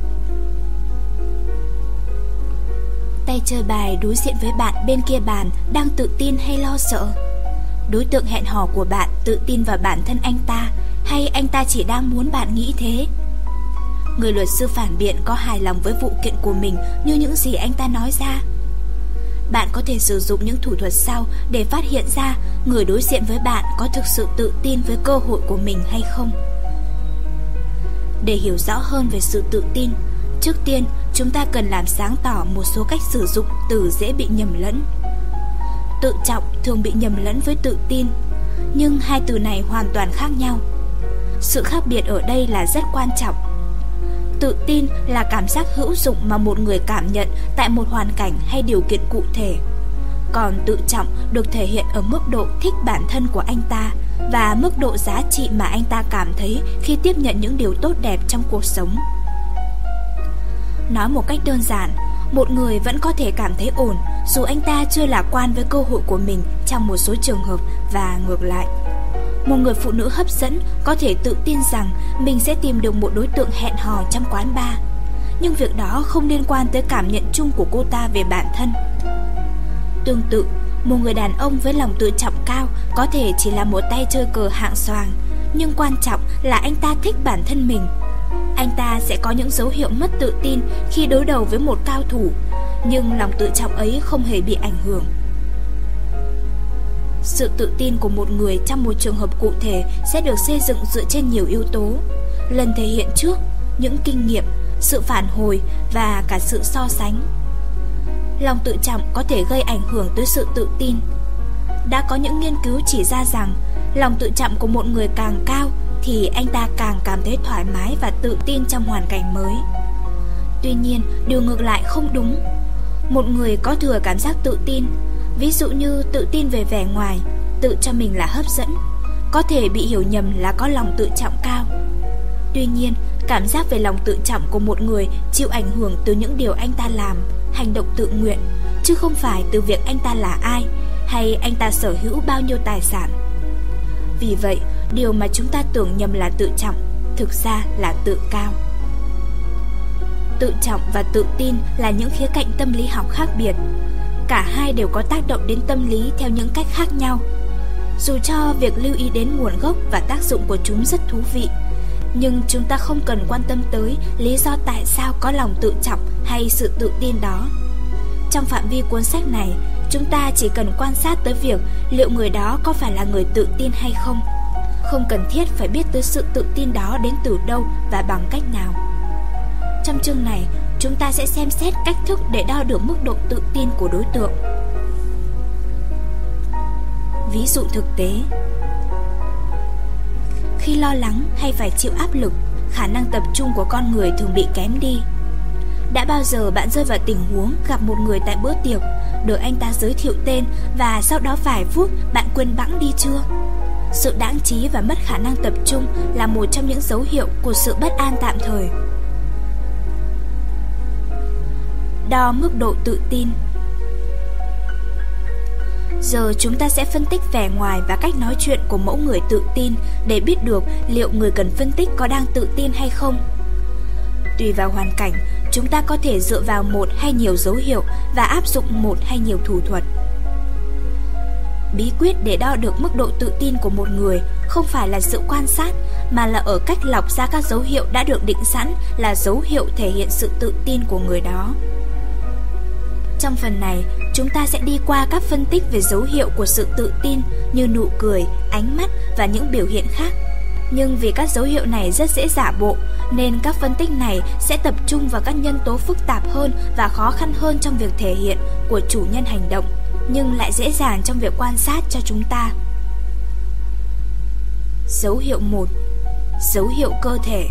Tay chơi bài đối diện với bạn bên kia bàn đang tự tin hay lo sợ? Đối tượng hẹn hò của bạn tự tin vào bản thân anh ta hay anh ta chỉ đang muốn bạn nghĩ thế? Người luật sư phản biện có hài lòng với vụ kiện của mình như những gì anh ta nói ra. Bạn có thể sử dụng những thủ thuật sau để phát hiện ra người đối diện với bạn có thực sự tự tin với cơ hội của mình hay không. Để hiểu rõ hơn về sự tự tin, trước tiên chúng ta cần làm sáng tỏ một số cách sử dụng từ dễ bị nhầm lẫn. Tự trọng thường bị nhầm lẫn với tự tin, nhưng hai từ này hoàn toàn khác nhau. Sự khác biệt ở đây là rất quan trọng. Tự tin là cảm giác hữu dụng mà một người cảm nhận tại một hoàn cảnh hay điều kiện cụ thể. Còn tự trọng được thể hiện ở mức độ thích bản thân của anh ta và mức độ giá trị mà anh ta cảm thấy khi tiếp nhận những điều tốt đẹp trong cuộc sống. Nói một cách đơn giản, một người vẫn có thể cảm thấy ổn dù anh ta chưa lạc quan với cơ hội của mình trong một số trường hợp và ngược lại. Một người phụ nữ hấp dẫn có thể tự tin rằng mình sẽ tìm được một đối tượng hẹn hò trong quán bar, nhưng việc đó không liên quan tới cảm nhận chung của cô ta về bản thân. Tương tự, một người đàn ông với lòng tự trọng cao có thể chỉ là một tay chơi cờ hạng xoàng, nhưng quan trọng là anh ta thích bản thân mình. Anh ta sẽ có những dấu hiệu mất tự tin khi đối đầu với một cao thủ, nhưng lòng tự trọng ấy không hề bị ảnh hưởng. Sự tự tin của một người trong một trường hợp cụ thể sẽ được xây dựng dựa trên nhiều yếu tố: lần thể hiện trước, những kinh nghiệm, sự phản hồi và cả sự so sánh. Lòng tự trọng có thể gây ảnh hưởng tới sự tự tin. Đã có những nghiên cứu chỉ ra rằng lòng tự trọng của một người càng cao thì anh ta càng cảm thấy thoải mái và tự tin trong hoàn cảnh mới. Tuy nhiên, điều ngược lại không đúng. Một người có thừa cảm giác tự tin, ví dụ như tự tin về vẻ ngoài, tự cho mình là hấp dẫn, có thể bị hiểu nhầm là có lòng tự trọng cao. Tuy nhiên, cảm giác về lòng tự trọng của một người chịu ảnh hưởng từ những điều anh ta làm, hành động tự nguyện, chứ không phải từ việc anh ta là ai hay anh ta sở hữu bao nhiêu tài sản. Vì vậy, điều mà chúng ta tưởng nhầm là tự trọng thực ra là tự cao. Tự trọng và tự tin là những khía cạnh tâm lý học khác biệt. Cả hai đều có tác động đến tâm lý theo những cách khác nhau. Dù cho việc lưu ý đến nguồn gốc và tác dụng của chúng rất thú vị, nhưng chúng ta không cần quan tâm tới lý do tại sao có lòng tự trọng hay sự tự tin đó. Trong phạm vi cuốn sách này, chúng ta chỉ cần quan sát tới việc liệu người đó có phải là người tự tin hay không. Không cần thiết phải biết tới sự tự tin đó đến từ đâu và bằng cách nào. Trong chương này, chúng ta sẽ xem xét cách thức để đo được mức độ tự tin của đối tượng. Ví dụ thực tế: khi lo lắng hay phải chịu áp lực, khả năng tập trung của con người thường bị kém đi. Đã bao giờ bạn rơi vào tình huống gặp một người tại bữa tiệc, được anh ta giới thiệu tên và sau đó vài phút bạn quên bẵng đi chưa? Sự đãng trí và mất khả năng tập trung là một trong những dấu hiệu của sự bất an tạm thời. Đo mức độ tự tin. Giờ chúng ta sẽ phân tích vẻ ngoài và cách nói chuyện của mẫu người tự tin để biết được liệu người cần phân tích có đang tự tin hay không. Tùy vào hoàn cảnh, chúng ta có thể dựa vào một hay nhiều dấu hiệu và áp dụng một hay nhiều thủ thuật. Bí quyết để đo được mức độ tự tin của một người không phải là sự quan sát, mà là ở cách lọc ra các dấu hiệu đã được định sẵn là dấu hiệu thể hiện sự tự tin của người đó. Trong phần này, chúng ta sẽ đi qua các phân tích về dấu hiệu của sự tự tin như nụ cười, ánh mắt và những biểu hiện khác. Nhưng vì các dấu hiệu này rất dễ giả bộ, nên các phân tích này sẽ tập trung vào các nhân tố phức tạp hơn và khó khăn hơn trong việc thể hiện của chủ nhân hành động, nhưng lại dễ dàng trong việc quan sát cho chúng ta. Dấu hiệu 1. Dấu hiệu cơ thể.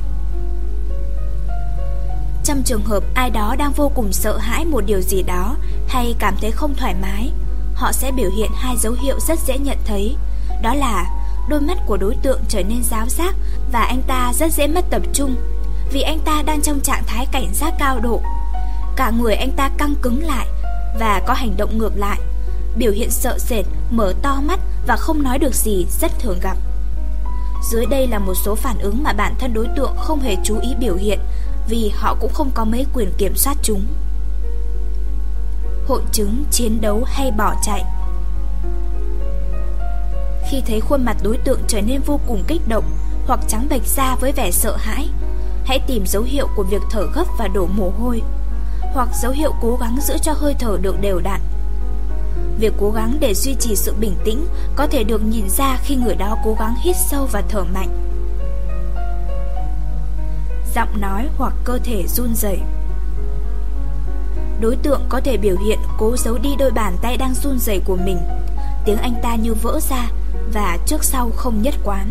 Trong trường hợp ai đó đang vô cùng sợ hãi một điều gì đó hay cảm thấy không thoải mái, họ sẽ biểu hiện hai dấu hiệu rất dễ nhận thấy. Đó là đôi mắt của đối tượng trở nên ráo giác và anh ta rất dễ mất tập trung, vì anh ta đang trong trạng thái cảnh giác cao độ. Cả người anh ta căng cứng lại và có hành động ngược lại, biểu hiện sợ sệt, mở to mắt và không nói được gì rất thường gặp. Dưới đây là một số phản ứng mà bản thân đối tượng không hề chú ý biểu hiện, vì họ cũng không có mấy quyền kiểm soát chúng. Hội chứng chiến đấu hay bỏ chạy. Khi thấy khuôn mặt đối tượng trở nên vô cùng kích động, hoặc trắng bệch da với vẻ sợ hãi, hãy tìm dấu hiệu của việc thở gấp và đổ mồ hôi, hoặc dấu hiệu cố gắng giữ cho hơi thở được đều đặn. Việc cố gắng để duy trì sự bình tĩnh có thể được nhìn ra khi người đó cố gắng hít sâu và thở mạnh. Giọng nói hoặc cơ thể run rẩy. Đối tượng có thể biểu hiện cố giấu đi đôi bàn tay đang run rẩy của mình. Tiếng anh ta như vỡ ra và trước sau không nhất quán.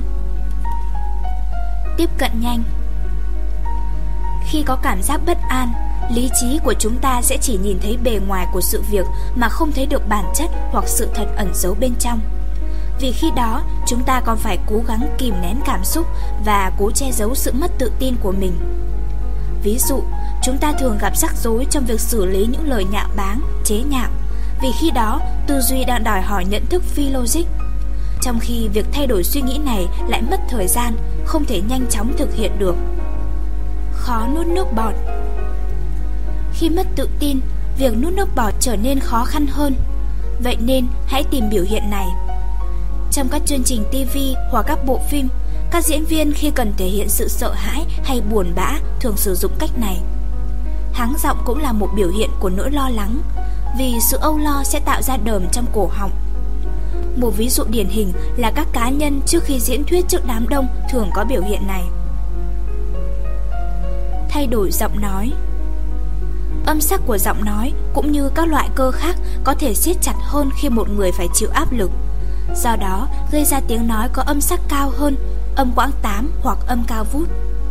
Tiếp cận nhanh. Khi có cảm giác bất an, lý trí của chúng ta sẽ chỉ nhìn thấy bề ngoài của sự việc mà không thấy được bản chất hoặc sự thật ẩn giấu bên trong. Vì khi đó, chúng ta còn phải cố gắng kìm nén cảm xúc và cố che giấu sự mất tự tin của mình. Ví dụ, chúng ta thường gặp rắc rối trong việc xử lý những lời nhạo báng, chế nhạo, vì khi đó tư duy đang đòi hỏi nhận thức phi logic, trong khi việc thay đổi suy nghĩ này lại mất thời gian, không thể nhanh chóng thực hiện được. Khó nuốt nước bọt. Khi mất tự tin, việc nuốt nước bọt trở nên khó khăn hơn. Vậy nên hãy tìm biểu hiện này. Trong các chương trình TV hoặc các bộ phim, các diễn viên khi cần thể hiện sự sợ hãi hay buồn bã thường sử dụng cách này. Hắng giọng cũng là một biểu hiện của nỗi lo lắng, vì sự âu lo sẽ tạo ra đờm trong cổ họng. Một ví dụ điển hình là các cá nhân trước khi diễn thuyết trước đám đông thường có biểu hiện này. Thay đổi giọng nói. Âm sắc của giọng nói cũng như các loại cơ khác có thể siết chặt hơn khi một người phải chịu áp lực, do đó gây ra tiếng nói có âm sắc cao hơn, âm quãng 8 hoặc âm cao vút.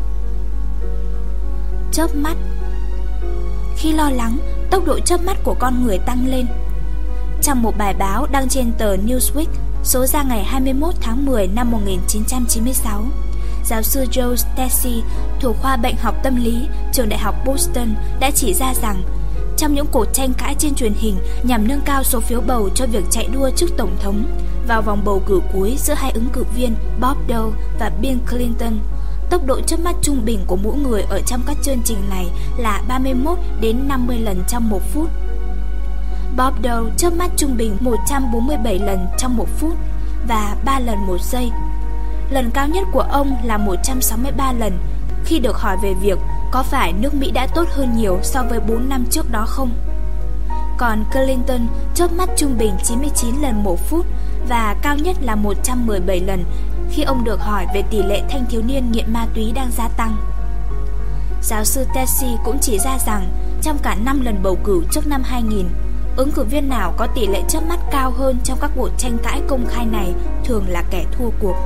Chớp mắt. Khi lo lắng, tốc độ chớp mắt của con người tăng lên. Trong một bài báo đăng trên tờ Newsweek số ra ngày 21 tháng 10 năm 1996, giáo sư Joe Stacy thuộc khoa bệnh học tâm lý, trường đại học Boston đã chỉ ra rằng trong những cuộc tranh cãi trên truyền hình nhằm nâng cao số phiếu bầu cho việc chạy đua chức tổng thống vào vòng bầu cử cuối giữa hai ứng cử viên Bob Dole và Bill Clinton, tốc độ chớp mắt trung bình của mỗi người ở trong các chương trình này là 31 đến 50 lần trong một phút. Bob Dole chớp mắt trung bình 147 lần trong một phút và 3 lần một giây. Lần cao nhất của ông là 163 lần khi được hỏi về việc có phải nước Mỹ đã tốt hơn nhiều so với 4 năm trước đó không. Còn Clinton chớp mắt trung bình 99 lần một phút và cao nhất là 117 lần khi ông được hỏi về tỷ lệ thanh thiếu niên nghiện ma túy đang gia tăng. Giáo sư Stacy cũng chỉ ra rằng trong cả 5 lần bầu cử trước năm 2000, ứng cử viên nào có tỷ lệ chớp mắt cao hơn trong các cuộc tranh cãi công khai này thường là kẻ thua cuộc.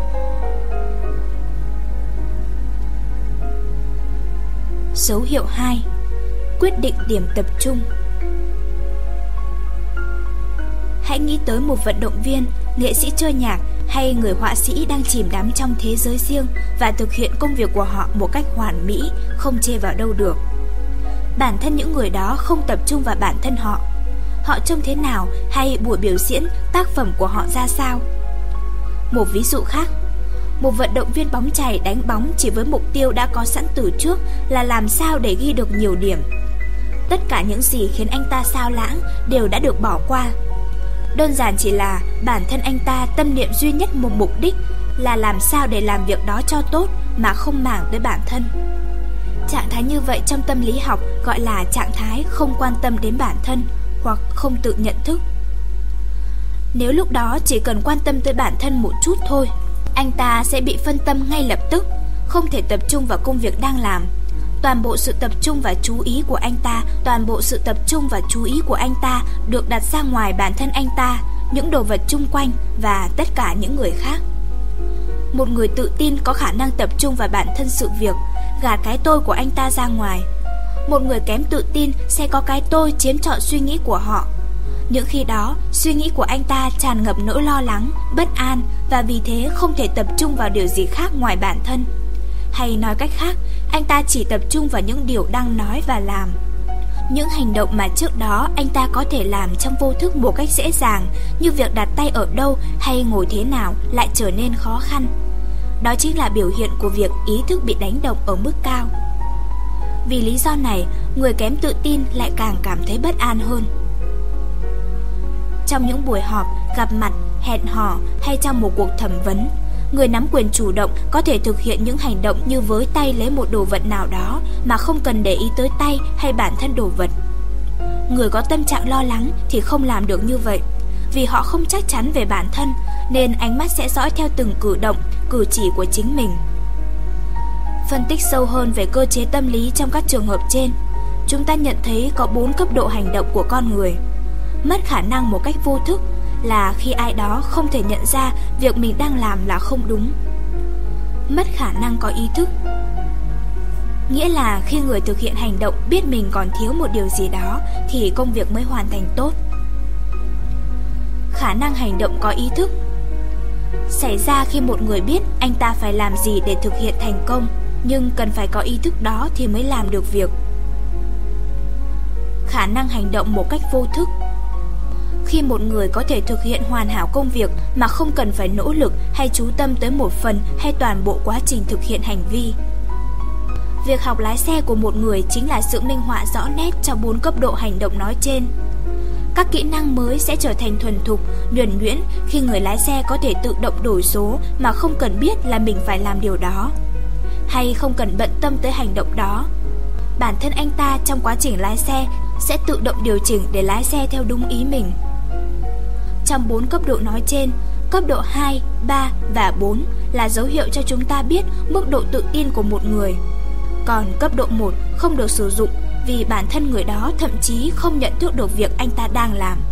Dấu hiệu 2. Quyết định điểm tập trung. Hãy nghĩ tới một vận động viên, nghệ sĩ chơi nhạc hay người họa sĩ đang chìm đắm trong thế giới riêng và thực hiện công việc của họ một cách hoàn mỹ, không chê vào đâu được. Bản thân những người đó không tập trung vào bản thân họ. Họ trông thế nào hay buổi biểu diễn, tác phẩm của họ ra sao? Một ví dụ khác, một vận động viên bóng chày đánh bóng chỉ với mục tiêu đã có sẵn từ trước là làm sao để ghi được nhiều điểm. Tất cả những gì khiến anh ta xao lãng đều đã được bỏ qua. Đơn giản chỉ là bản thân anh ta tâm niệm duy nhất một mục đích là làm sao để làm việc đó cho tốt mà không màng tới bản thân. Trạng thái như vậy trong tâm lý học gọi là trạng thái không quan tâm đến bản thân hoặc không tự nhận thức. Nếu lúc đó chỉ cần quan tâm tới bản thân một chút thôi, anh ta sẽ bị phân tâm ngay lập tức, không thể tập trung vào công việc đang làm. Toàn bộ sự tập trung và chú ý của anh ta được đặt ra ngoài bản thân anh ta, những đồ vật chung quanh và tất cả những người khác. Một người tự tin có khả năng tập trung vào bản thân sự việc, gạt cái tôi của anh ta ra ngoài. Một người kém tự tin sẽ có cái tôi chiếm trọn suy nghĩ của họ. Những khi đó, suy nghĩ của anh ta tràn ngập nỗi lo lắng, bất an và vì thế không thể tập trung vào điều gì khác ngoài bản thân. Hay nói cách khác, anh ta chỉ tập trung vào những điều đang nói và làm. Những hành động mà trước đó anh ta có thể làm trong vô thức một cách dễ dàng, như việc đặt tay ở đâu hay ngồi thế nào, lại trở nên khó khăn. Đó chính là biểu hiện của việc ý thức bị đánh động ở mức cao. Vì lý do này, người kém tự tin lại càng cảm thấy bất an hơn. Trong những buổi họp, gặp mặt, hẹn hò hay trong một cuộc thẩm vấn, Người nắm quyền chủ động có thể thực hiện những hành động như với tay lấy một đồ vật nào đó mà không cần để ý tới tay hay bản thân đồ vật. Người có tâm trạng lo lắng thì không làm được như vậy, vì họ không chắc chắn về bản thân, nên ánh mắt sẽ dõi theo từng cử động, cử chỉ của chính mình. Phân tích sâu hơn về cơ chế tâm lý trong các trường hợp trên, chúng ta nhận thấy có 4 cấp độ hành động của con người. Mất khả năng một cách vô thức là khi ai đó không thể nhận ra việc mình đang làm là không đúng. Mất khả năng có ý thức, nghĩa là khi người thực hiện hành động biết mình còn thiếu một điều gì đó thì công việc mới hoàn thành tốt. Khả năng hành động có ý thức xảy ra khi một người biết anh ta phải làm gì để thực hiện thành công, nhưng cần phải có ý thức đó thì mới làm được việc. Khả năng hành động một cách vô thức, khi một người có thể thực hiện hoàn hảo công việc mà không cần phải nỗ lực hay chú tâm tới một phần hay toàn bộ quá trình thực hiện hành vi. Việc học lái xe của một người chính là sự minh họa rõ nét trong 4 cấp độ hành động nói trên. Các kỹ năng mới sẽ trở thành thuần thục, nhuần nhuyễn khi người lái xe có thể tự động đổi số mà không cần biết là mình phải làm điều đó, hay không cần bận tâm tới hành động đó. Bản thân anh ta trong quá trình lái xe sẽ tự động điều chỉnh để lái xe theo đúng ý mình. Trong 4 cấp độ nói trên, cấp độ 2, 3 và 4 là dấu hiệu cho chúng ta biết mức độ tự tin của một người. Còn cấp độ 1 không được sử dụng vì bản thân người đó thậm chí không nhận thức được việc anh ta đang làm.